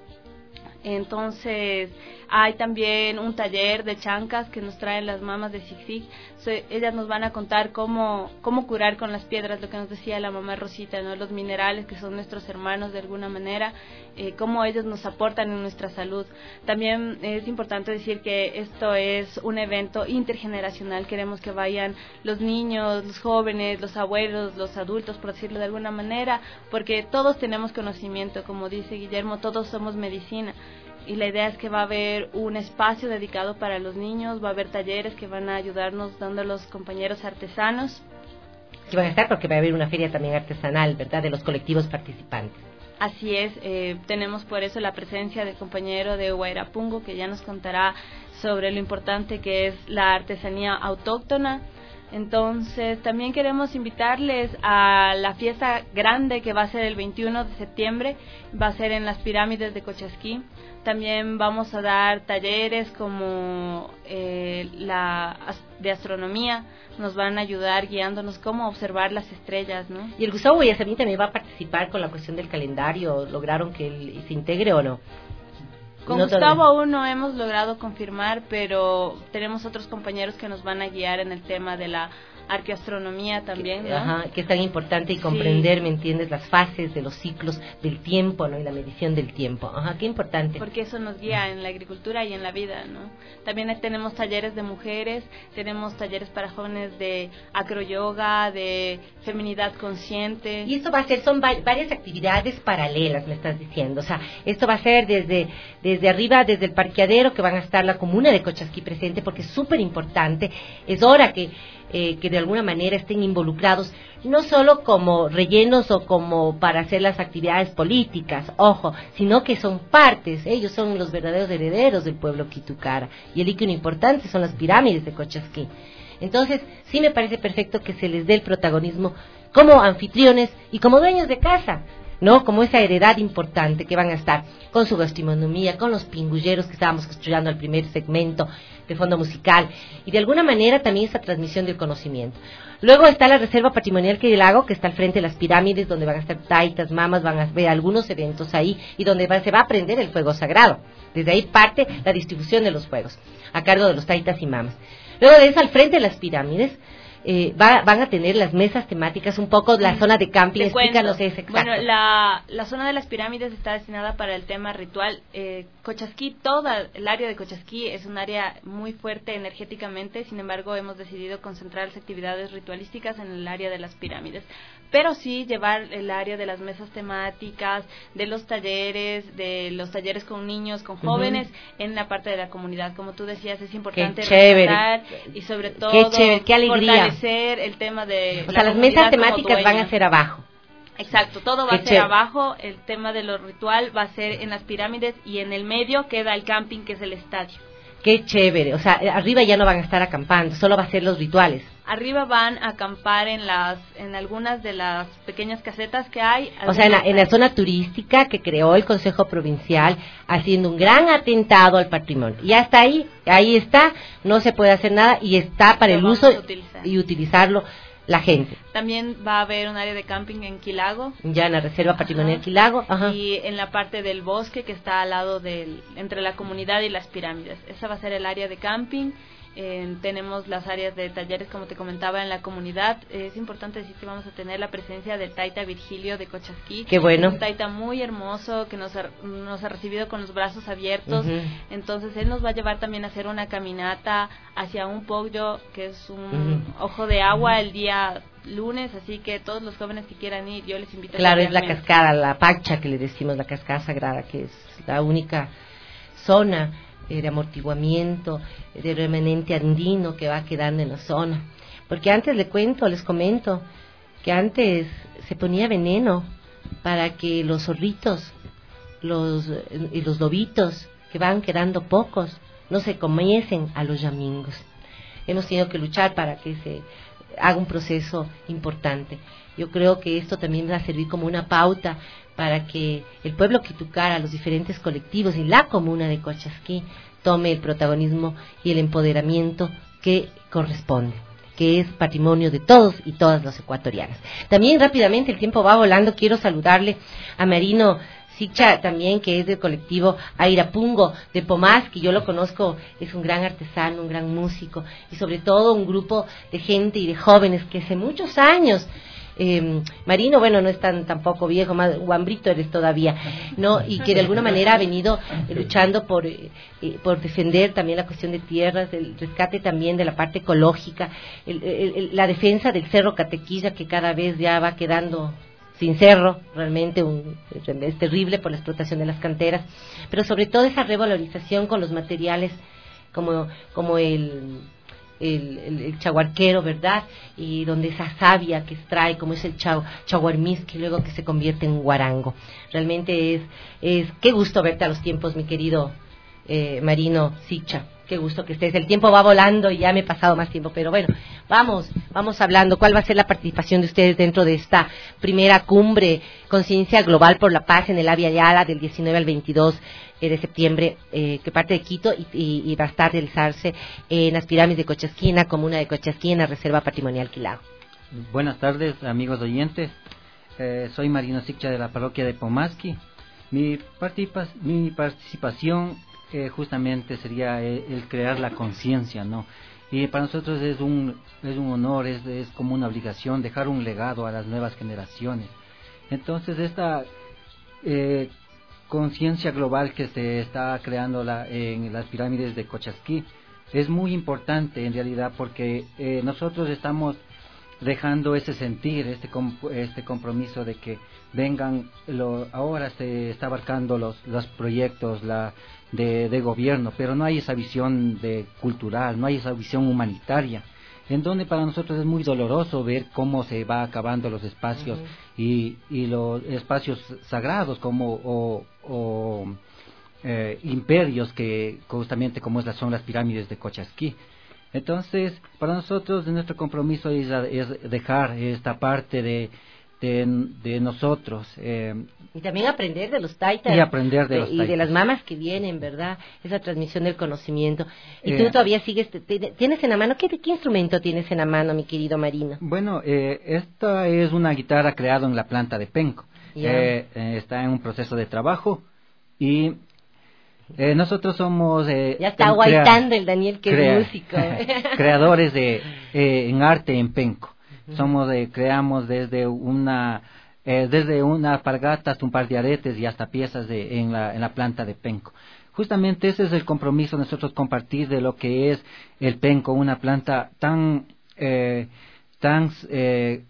Entonces hay también un taller de chancas que nos traen las mamás de Sig-Sig. So, ellas nos van a contar cómo cómo curar con las piedras, lo que nos decía la mamá Rosita, ¿no? Los minerales que son nuestros hermanos de alguna manera, eh, cómo ellos nos aportan en nuestra salud. También es importante decir que esto es un evento intergeneracional. Queremos que vayan los niños, los jóvenes, los abuelos, los adultos, por decirlo de alguna manera, porque todos tenemos conocimiento, como dice Guillermo, todos somos medicina. Y la idea es que va a haber un espacio dedicado para los niños, va a haber talleres que van a ayudarnos dando a los compañeros artesanos. Que van a estar porque va a haber una feria también artesanal, ¿verdad?, de los colectivos participantes. Así es, eh, tenemos por eso la presencia del compañero de Huayrapungo, que ya nos contará sobre lo importante que es la artesanía autóctona. Entonces, también queremos invitarles a la fiesta grande que va a ser el veintiuno de septiembre, va a ser en las pirámides de Cochasquí. También vamos a dar talleres como eh, la de astronomía, nos van a ayudar guiándonos cómo observar las estrellas, ¿no? Y el Gustavo Guayasamín también va a participar con la cuestión del calendario. ¿Lograron que él se integre o no? Con no Gustavo aún no hemos logrado confirmar, pero tenemos otros compañeros que nos van a guiar en el tema de la arqueoastronomía también, ¿no? Ajá, que es tan importante y comprender, sí. ¿Me entiendes? Las fases de los ciclos del tiempo, ¿no? Y la medición del tiempo. Ajá, qué importante. Porque eso nos guía en la agricultura y en la vida, ¿no? También tenemos talleres de mujeres, tenemos talleres para jóvenes de acroyoga, de feminidad consciente. Y esto va a ser, son va- varias actividades paralelas, me estás diciendo. O sea, esto va a ser desde, desde arriba, desde el parqueadero, que van a estar la comuna de Cochasquí presente, porque es súper importante. Es hora que Eh, que de alguna manera estén involucrados, no solo como rellenos o como para hacer las actividades políticas, ojo, sino que son partes, ellos son los verdaderos herederos del pueblo Quitucara, y el ícono importante son las pirámides de Cochasquí. Entonces, sí me parece perfecto que se les dé el protagonismo como anfitriones y como dueños de casa, ¿no? Como esa heredad importante que van a estar con su gastronomía, con los pingulleros que estábamos estudiando al primer segmento de fondo musical, y de alguna manera también esa transmisión del conocimiento. Luego está la Reserva Patrimonial Quirilago, que está al frente de las pirámides, donde van a estar taitas, mamas, van a ver algunos eventos ahí, y donde va, se va a aprender el fuego sagrado. Desde ahí parte la distribución de los fuegos, a cargo de los taitas y mamas. Luego de eso, al frente de las pirámides, eh, va, van a tener las mesas temáticas, un poco la zona de camping, Te explícanos cuento. eso exacto. Bueno, la, la zona de las pirámides está destinada para el tema ritual. Eh, Cochasquí, toda el área de Cochasquí es un área muy fuerte energéticamente, sin embargo hemos decidido concentrar las actividades ritualísticas en el área de las pirámides, pero sí llevar el área de las mesas temáticas, de los talleres, de los talleres con niños, con jóvenes, uh-huh. en la parte de la comunidad. Como tú decías, es importante rescatar y sobre todo qué chévere, qué alegría. fortalecer el tema de o sea, las mesas temáticas van a ser abajo. Exacto, todo va qué a ser chévere. abajo, el tema de lo ritual va a ser en las pirámides y en el medio queda el camping, que es el estadio. Qué chévere, o sea, arriba ya no van a estar acampando, solo va a ser los rituales. Arriba van a acampar en las en algunas de las pequeñas casetas que hay. O sea, en la, en la zona turística que creó el Consejo Provincial, haciendo un gran atentado al patrimonio. Y hasta ahí, ahí está, no se puede hacer nada y está para Lo el uso utilizar. y utilizarlo la gente. También va a haber un área de camping en Quilago. Ya en la Reserva Patrimonial ajá. Quilago. Ajá. Y en la parte del bosque que está al lado del, entre la comunidad y las pirámides. Esa va a ser el área de camping. Eh, tenemos las áreas de talleres, como te comentaba, en la comunidad. Eh, es importante decir que vamos a tener la presencia del Taita Virgilio de Cochasquí. Qué bueno. Un Taita muy hermoso que nos ha, nos ha recibido con los brazos abiertos. Uh-huh. Entonces él nos va a llevar también a hacer una caminata hacia un poyo, que es un uh-huh. ojo de agua, el día lunes, así que todos los jóvenes que quieran ir, yo les invito. Claro, es la cascada, la pacha que le decimos, la cascada sagrada, que es la única zona de amortiguamiento, de remanente andino que va quedando en la zona. Porque antes le cuento, les comento, que antes se ponía veneno para que los zorritos los, y los lobitos, que van quedando pocos, no se comiesen a los yamingos. Hemos tenido que luchar para que se haga un proceso importante. Yo creo que esto también va a servir como una pauta para que el pueblo quitucara, los diferentes colectivos y la comuna de Cochasquí tome el protagonismo y el empoderamiento que corresponde, que es patrimonio de todos y todas los ecuatorianos. También rápidamente, el tiempo va volando, quiero saludarle a Marino Sicha también, que es del colectivo Airapungo de Pomás, que yo lo conozco, es un gran artesano, un gran músico y sobre todo un grupo de gente y de jóvenes que hace muchos años Eh, Marino, bueno, no es tan tampoco viejo, más guambrito eres todavía, ¿no? Y que de alguna manera ha venido eh, luchando por eh, por defender también la cuestión de tierras, el rescate también de la parte ecológica, el, el, el, la defensa del Cerro Catequilla, que cada vez ya va quedando sin cerro, realmente un, es terrible por la explotación de las canteras, pero sobre todo esa revalorización con los materiales como, como el... El, el, el chaguarquero, ¿verdad? Y donde esa savia que extrae, como es el chau, chaguarmís, que luego que se convierte en guarango. Realmente es, es, qué gusto verte a los tiempos, mi querido eh, Marino Sicha. Qué gusto que estés. El tiempo va volando y ya me he pasado más tiempo, pero bueno, vamos, vamos hablando. ¿Cuál va a ser la participación de ustedes dentro de esta primera cumbre Conciencia Global por la Paz en el Avia Yala del diecinueve al veintidós de septiembre, eh, que parte de Quito y, y, y va a estar realizarse en las pirámides de Cochasquí, en la comuna de Cochasquí, en la Reserva Patrimonial Quilago? Buenas tardes, amigos oyentes. Eh, soy Marino Sicha de la parroquia de Pomasqui. Mi, participa mi participación eh, justamente sería el, el crear la conciencia, ¿no? Y para nosotros es un es un honor, es, es como una obligación dejar un legado a las nuevas generaciones. Entonces esta eh, conciencia global que se está creando la, en las pirámides de Cochasquí es muy importante en realidad, porque eh, nosotros estamos dejando ese sentir, este comp este compromiso de que vengan, lo, ahora se está abarcando los, los proyectos la de, de gobierno, pero no hay esa visión de cultural, no hay esa visión humanitaria, en donde para nosotros es muy doloroso ver cómo se va acabando los espacios uh-huh. y, y los espacios sagrados como o, o eh, imperios que justamente como es la, son las pirámides de Cochasquí. Entonces, para nosotros nuestro compromiso es, es dejar esta parte de, de, de nosotros. Eh, y también aprender de los taitas. Y aprender de, de los y taitas. de las mamas que vienen, ¿verdad? Esa transmisión del conocimiento. Y eh, tú todavía sigues, ¿tienes en la mano? ¿Qué, qué instrumento tienes en la mano, mi querido Marino? Bueno, eh, esta es una guitarra creada en la planta de Penco. Eh, eh, está en un proceso de trabajo y Eh, nosotros somos... Eh, ya está guaitando el Daniel, que crea, es músico. creadores de eh, en arte en penco. Uh-huh. Somos eh, creamos desde una eh, desde una alpargata hasta un par de aretes y hasta piezas de en la en la planta de penco. Justamente ese es el compromiso de nosotros, compartir de lo que es el penco, una planta tan eh, tan eh,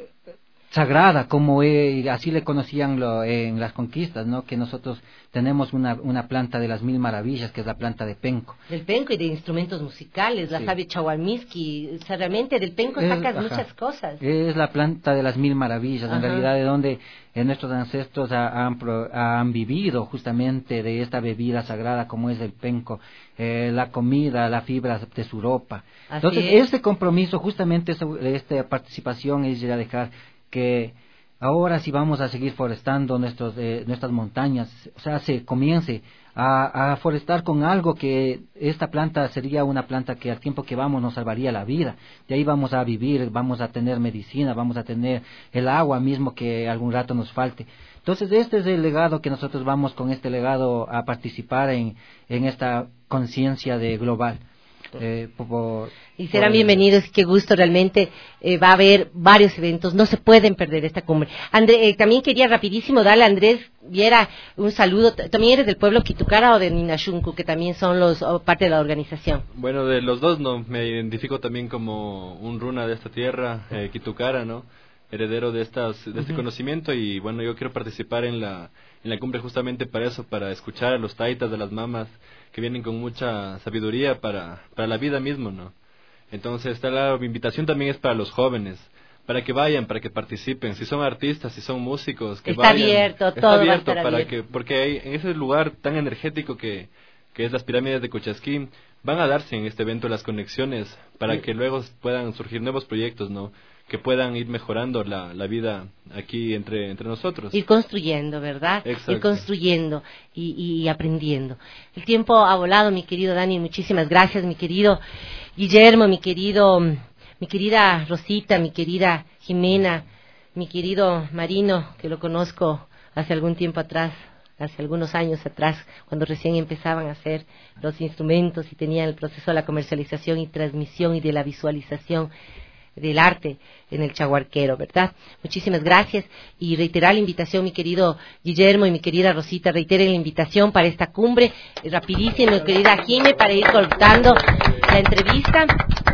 sagrada como eh, así le conocían lo, eh, en las conquistas, ¿no? Que nosotros tenemos una una planta de las mil maravillas, que es la planta de penco. Del penco y de instrumentos musicales, la sí. sabe Chahualmiski, o sea, realmente del penco es, sacas ajá, muchas cosas. Es la planta de las mil maravillas, ajá. En realidad de donde eh, nuestros ancestros ha, han, pro, han vivido justamente de esta bebida sagrada como es el penco, eh, la comida, la fibra de su ropa. Así Entonces, es. Este compromiso, justamente esta, esta participación es ya dejar que ahora si vamos a seguir forestando nuestros, eh, nuestras montañas, o sea, se comience a, a forestar con algo que esta planta sería una planta que al tiempo que vamos nos salvaría la vida. De ahí vamos a vivir, vamos a tener medicina, vamos a tener el agua mismo que algún rato nos falte. Entonces este es el legado que nosotros vamos con este legado a participar en, en esta conciencia de global. Eh, por, y serán por... bienvenidos, qué gusto realmente. Eh, va a haber varios eventos, no se pueden perder esta cumbre. André, eh, también quería rapidísimo darle a Andrés Viera un saludo. ¿También eres del pueblo Quitucara o de Ninashunku, que también son los oh, parte de la organización? Bueno, de los dos no, me identifico también como un runa de esta tierra, eh, Quitucara, ¿no? Heredero de estas de este uh-huh. conocimiento, y bueno, yo quiero participar en la en la cumbre justamente para eso, para escuchar a los taitas de las mamas que vienen con mucha sabiduría para para la vida mismo, ¿no? Entonces, esta la invitación también es para los jóvenes, para que vayan, para que participen, si son artistas, si son músicos, que está vayan. Abierto, está todo abierto, va a estar para abierto. que porque hay, en ese lugar tan energético que que es las pirámides de Cochasquín, van a darse en este evento las conexiones para sí. que luego puedan surgir nuevos proyectos, ¿no? Que puedan ir mejorando la, la vida aquí entre entre nosotros. Ir construyendo, ¿verdad? Exacto. Ir construyendo y, y aprendiendo. El tiempo ha volado, mi querido Dani, muchísimas gracias, mi querido Guillermo, mi querido, mi querida Rosita, mi querida Jimena, mi querido Marino, que lo conozco hace algún tiempo atrás, hace algunos años atrás, cuando recién empezaban a hacer los instrumentos y tenían el proceso de la comercialización y transmisión y de la visualización del arte en el Chaguarquero, ¿verdad? Muchísimas gracias, y reiterar la invitación, mi querido Guillermo y mi querida Rosita, reiteren la invitación para esta cumbre, eh, rapidísimo, mi querida Jime, para ir cortando la entrevista.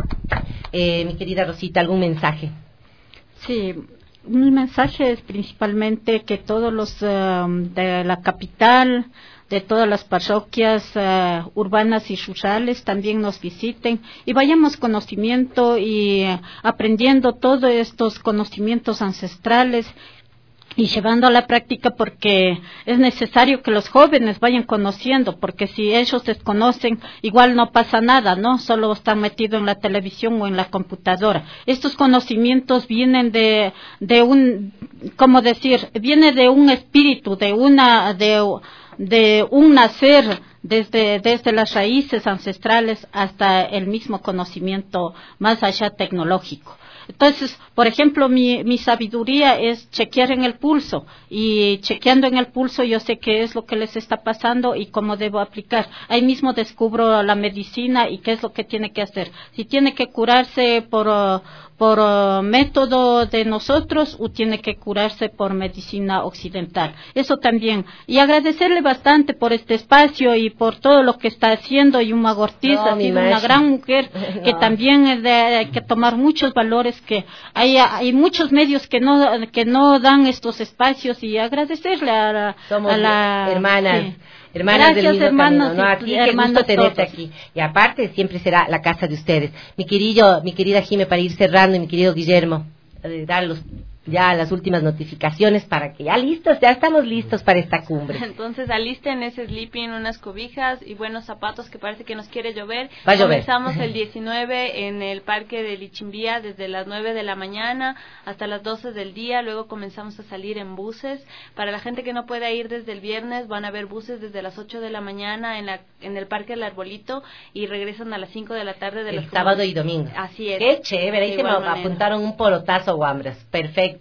Eh, mi querida Rosita, ¿algún mensaje? Sí, mi mensaje es principalmente que todos los uh, de la capital, de todas las parroquias uh, urbanas y rurales también nos visiten y vayamos conocimiento y uh, aprendiendo todos estos conocimientos ancestrales y llevando a la práctica, porque es necesario que los jóvenes vayan conociendo, porque si ellos desconocen, igual no pasa nada, ¿no? Solo están metidos en la televisión o en la computadora. Estos conocimientos vienen de, de un, ¿cómo decir? Viene de un espíritu, de una, de, de un nacer, desde, desde las raíces ancestrales hasta el mismo conocimiento más allá tecnológico. Entonces, por ejemplo, mi, mi sabiduría es chequear en el pulso, y chequeando en el pulso yo sé qué es lo que les está pasando y cómo debo aplicar. Ahí mismo descubro la medicina y qué es lo que tiene que hacer. Si tiene que curarse por, uh, por uh, método de nosotros o tiene que curarse por medicina occidental. Eso también. Y agradecerle bastante por este espacio y por todo lo que está haciendo. Yuma Ortiz no, ha sido una gran mujer no. que también es de, hay que tomar muchos valores, que hay, hay muchos medios que no que no dan estos espacios, y agradecerle a la, Somos a la hermanas sí. hermanas Gracias, del mismo hermanos, camino, ¿no? A ti, qué hermanos gusto tenerte todos. aquí, y aparte siempre será la casa de ustedes. Mi querido, mi querida Jime, para ir cerrando, y mi querido Guillermo, eh, dar los ya las últimas notificaciones para que ya listos, ya estamos listos para esta cumbre. Entonces alisten ese sleeping, unas cobijas y buenos zapatos, que parece que nos quiere llover. Va a llover. Comenzamos el diecinueve en el parque de Lichimbía desde las nueve de la mañana hasta las doce del día. Luego comenzamos a salir en buses. Para la gente que no pueda ir desde el viernes, van a haber buses desde las ocho de la mañana en la en el parque El Arbolito, y regresan a las cinco de la tarde de el los sábado y domingo. Así es. Qué chévere, ahí se me apuntaron un porotazo, guambras. Perfecto.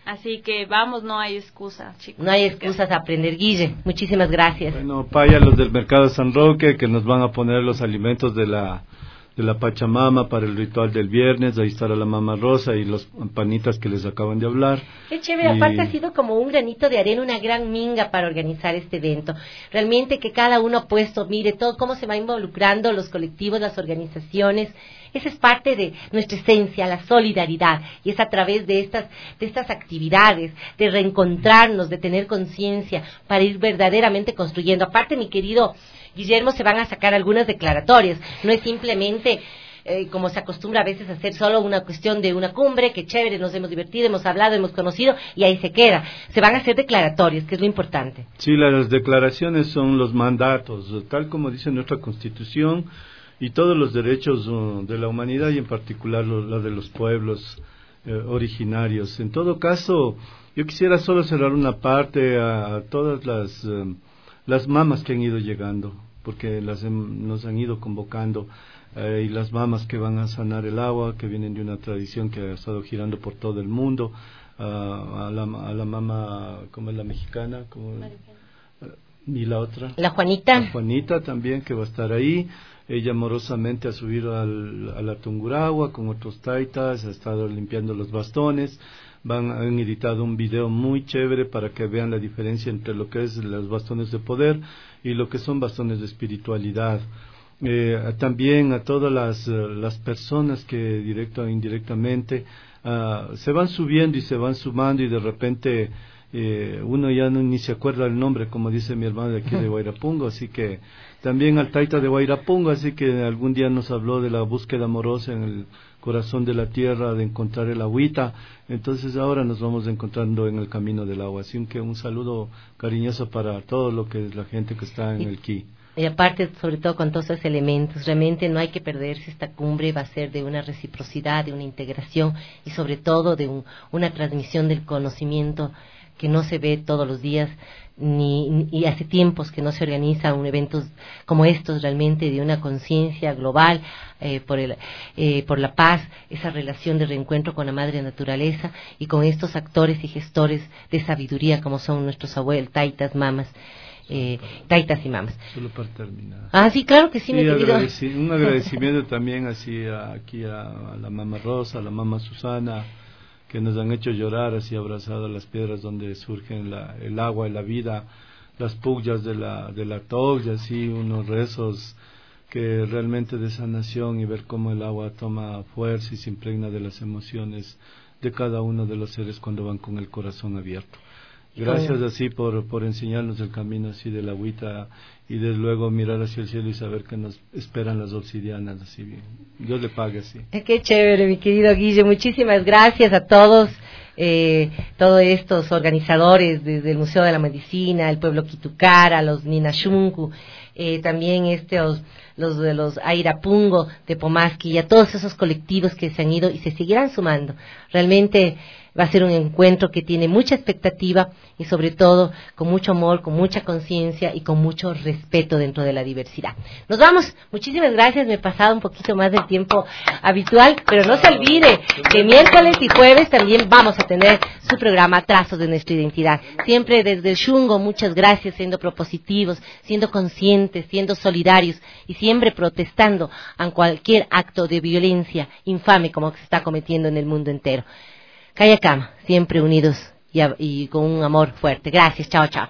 Así que vamos, no hay excusa, chicos. No hay excusas a aprender, Guille. Muchísimas gracias. Bueno, Paya, los del Mercado San Roque, que nos van a poner los alimentos de la de la Pachamama para el ritual del viernes. Ahí estará la Mama Rosa y los panitas que les acaban de hablar. Qué chévere, y... aparte ha sido como un granito de arena, una gran minga para organizar este evento. Realmente que cada uno ha puesto, mire, todo cómo se va involucrando los colectivos, las organizaciones. Esa es parte de nuestra esencia, la solidaridad, y es a través de estas, de estas actividades, de reencontrarnos, de tener conciencia, para ir verdaderamente construyendo. Aparte, mi querido Guillermo, se van a sacar algunas declaratorias, no es simplemente eh, como se acostumbra a veces a hacer solo una cuestión de una cumbre, que chévere, nos hemos divertido, hemos hablado, hemos conocido, y ahí se queda. Se van a hacer declaratorias, que es lo importante. Sí, las declaraciones son los mandatos, tal como dice nuestra Constitución, y todos los derechos uh, de la humanidad, y en particular los lo de los pueblos eh, originarios. En todo caso, yo quisiera solo cerrar una parte a, a todas las, uh, las mamas que han ido llegando, porque las hem, nos han ido convocando, eh, y las mamas que van a sanar el agua, que vienen de una tradición que ha estado girando por todo el mundo, uh, a, la, a la mama, ¿cómo es la mexicana? ¿Cómo, uh, y la otra? La Juanita. La Juanita también, que va a estar ahí. Ella amorosamente ha subido al, a la Tungurahua con otros taitas, ha estado limpiando los bastones. Van, han editado un video muy chévere para que vean la diferencia entre lo que es los bastones de poder y lo que son bastones de espiritualidad. Eh, también a todas las, las personas que directa o indirectamente uh, se van subiendo y se van sumando, y de repente eh, uno ya no, ni se acuerda el nombre, como dice mi hermano de aquí de Guairapungo, así que también al taita de Guairapungo, así que algún día nos habló de la búsqueda amorosa en el corazón de la tierra, de encontrar el agüita. Entonces ahora nos vamos encontrando en el camino del agua. Así que un saludo cariñoso para todo lo que es la gente que está en el Ki. Y aparte, sobre todo con todos esos elementos, realmente no hay que perderse. Esta cumbre va a ser de una reciprocidad, de una integración y sobre todo de un, una transmisión del conocimiento que no se ve todos los días, ni, ni y hace tiempos que no se organiza un eventos como estos, realmente de una conciencia global eh, por el eh, por la paz, esa relación de reencuentro con la madre naturaleza y con estos actores y gestores de sabiduría como son nuestros abuelos, taitas, mamas. Eh, taitas y mamas. Solo para terminar. Ah, sí, claro que sí, sí mi querido. Agradeci un agradecimiento también así a, aquí a, a la mamá Rosa, a la mamá Susana, que nos han hecho llorar así abrazados a las piedras donde surgen la, el agua y la vida, las pugjas de la de la Togya, así unos rezos que realmente de sanación, y ver cómo el agua toma fuerza y se impregna de las emociones de cada uno de los seres cuando van con el corazón abierto. Gracias así por, por enseñarnos el camino así de la agüita, y desde luego mirar hacia el cielo y saber que nos esperan las obsidianas así bien. Dios le pague así. Qué chévere, mi querido Guille. Muchísimas gracias a todos, eh, todos estos organizadores desde el Museo de la Medicina, el pueblo Quitucara, los Ninashunku, eh, también estos los de los Airapungo de Pomasqui, y a todos esos colectivos que se han ido y se seguirán sumando. Realmente va a ser un encuentro que tiene mucha expectativa y sobre todo con mucho amor, con mucha conciencia y con mucho respeto dentro de la diversidad. Nos vamos, muchísimas gracias, me he pasado un poquito más del tiempo habitual, pero no se olvide que miércoles y jueves también vamos a tener su programa Trazos de Nuestra Identidad. Siempre desde el Shungo, muchas gracias, siendo propositivos, siendo conscientes, siendo solidarios y siempre protestando a cualquier acto de violencia infame como se está cometiendo en el mundo entero. Kayakama, siempre unidos y, a, y con un amor fuerte. Gracias, chao, chao.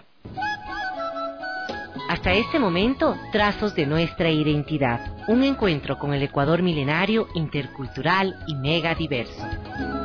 Hasta este momento, Trazos de Nuestra Identidad, un encuentro con el Ecuador milenario, intercultural y mega diverso.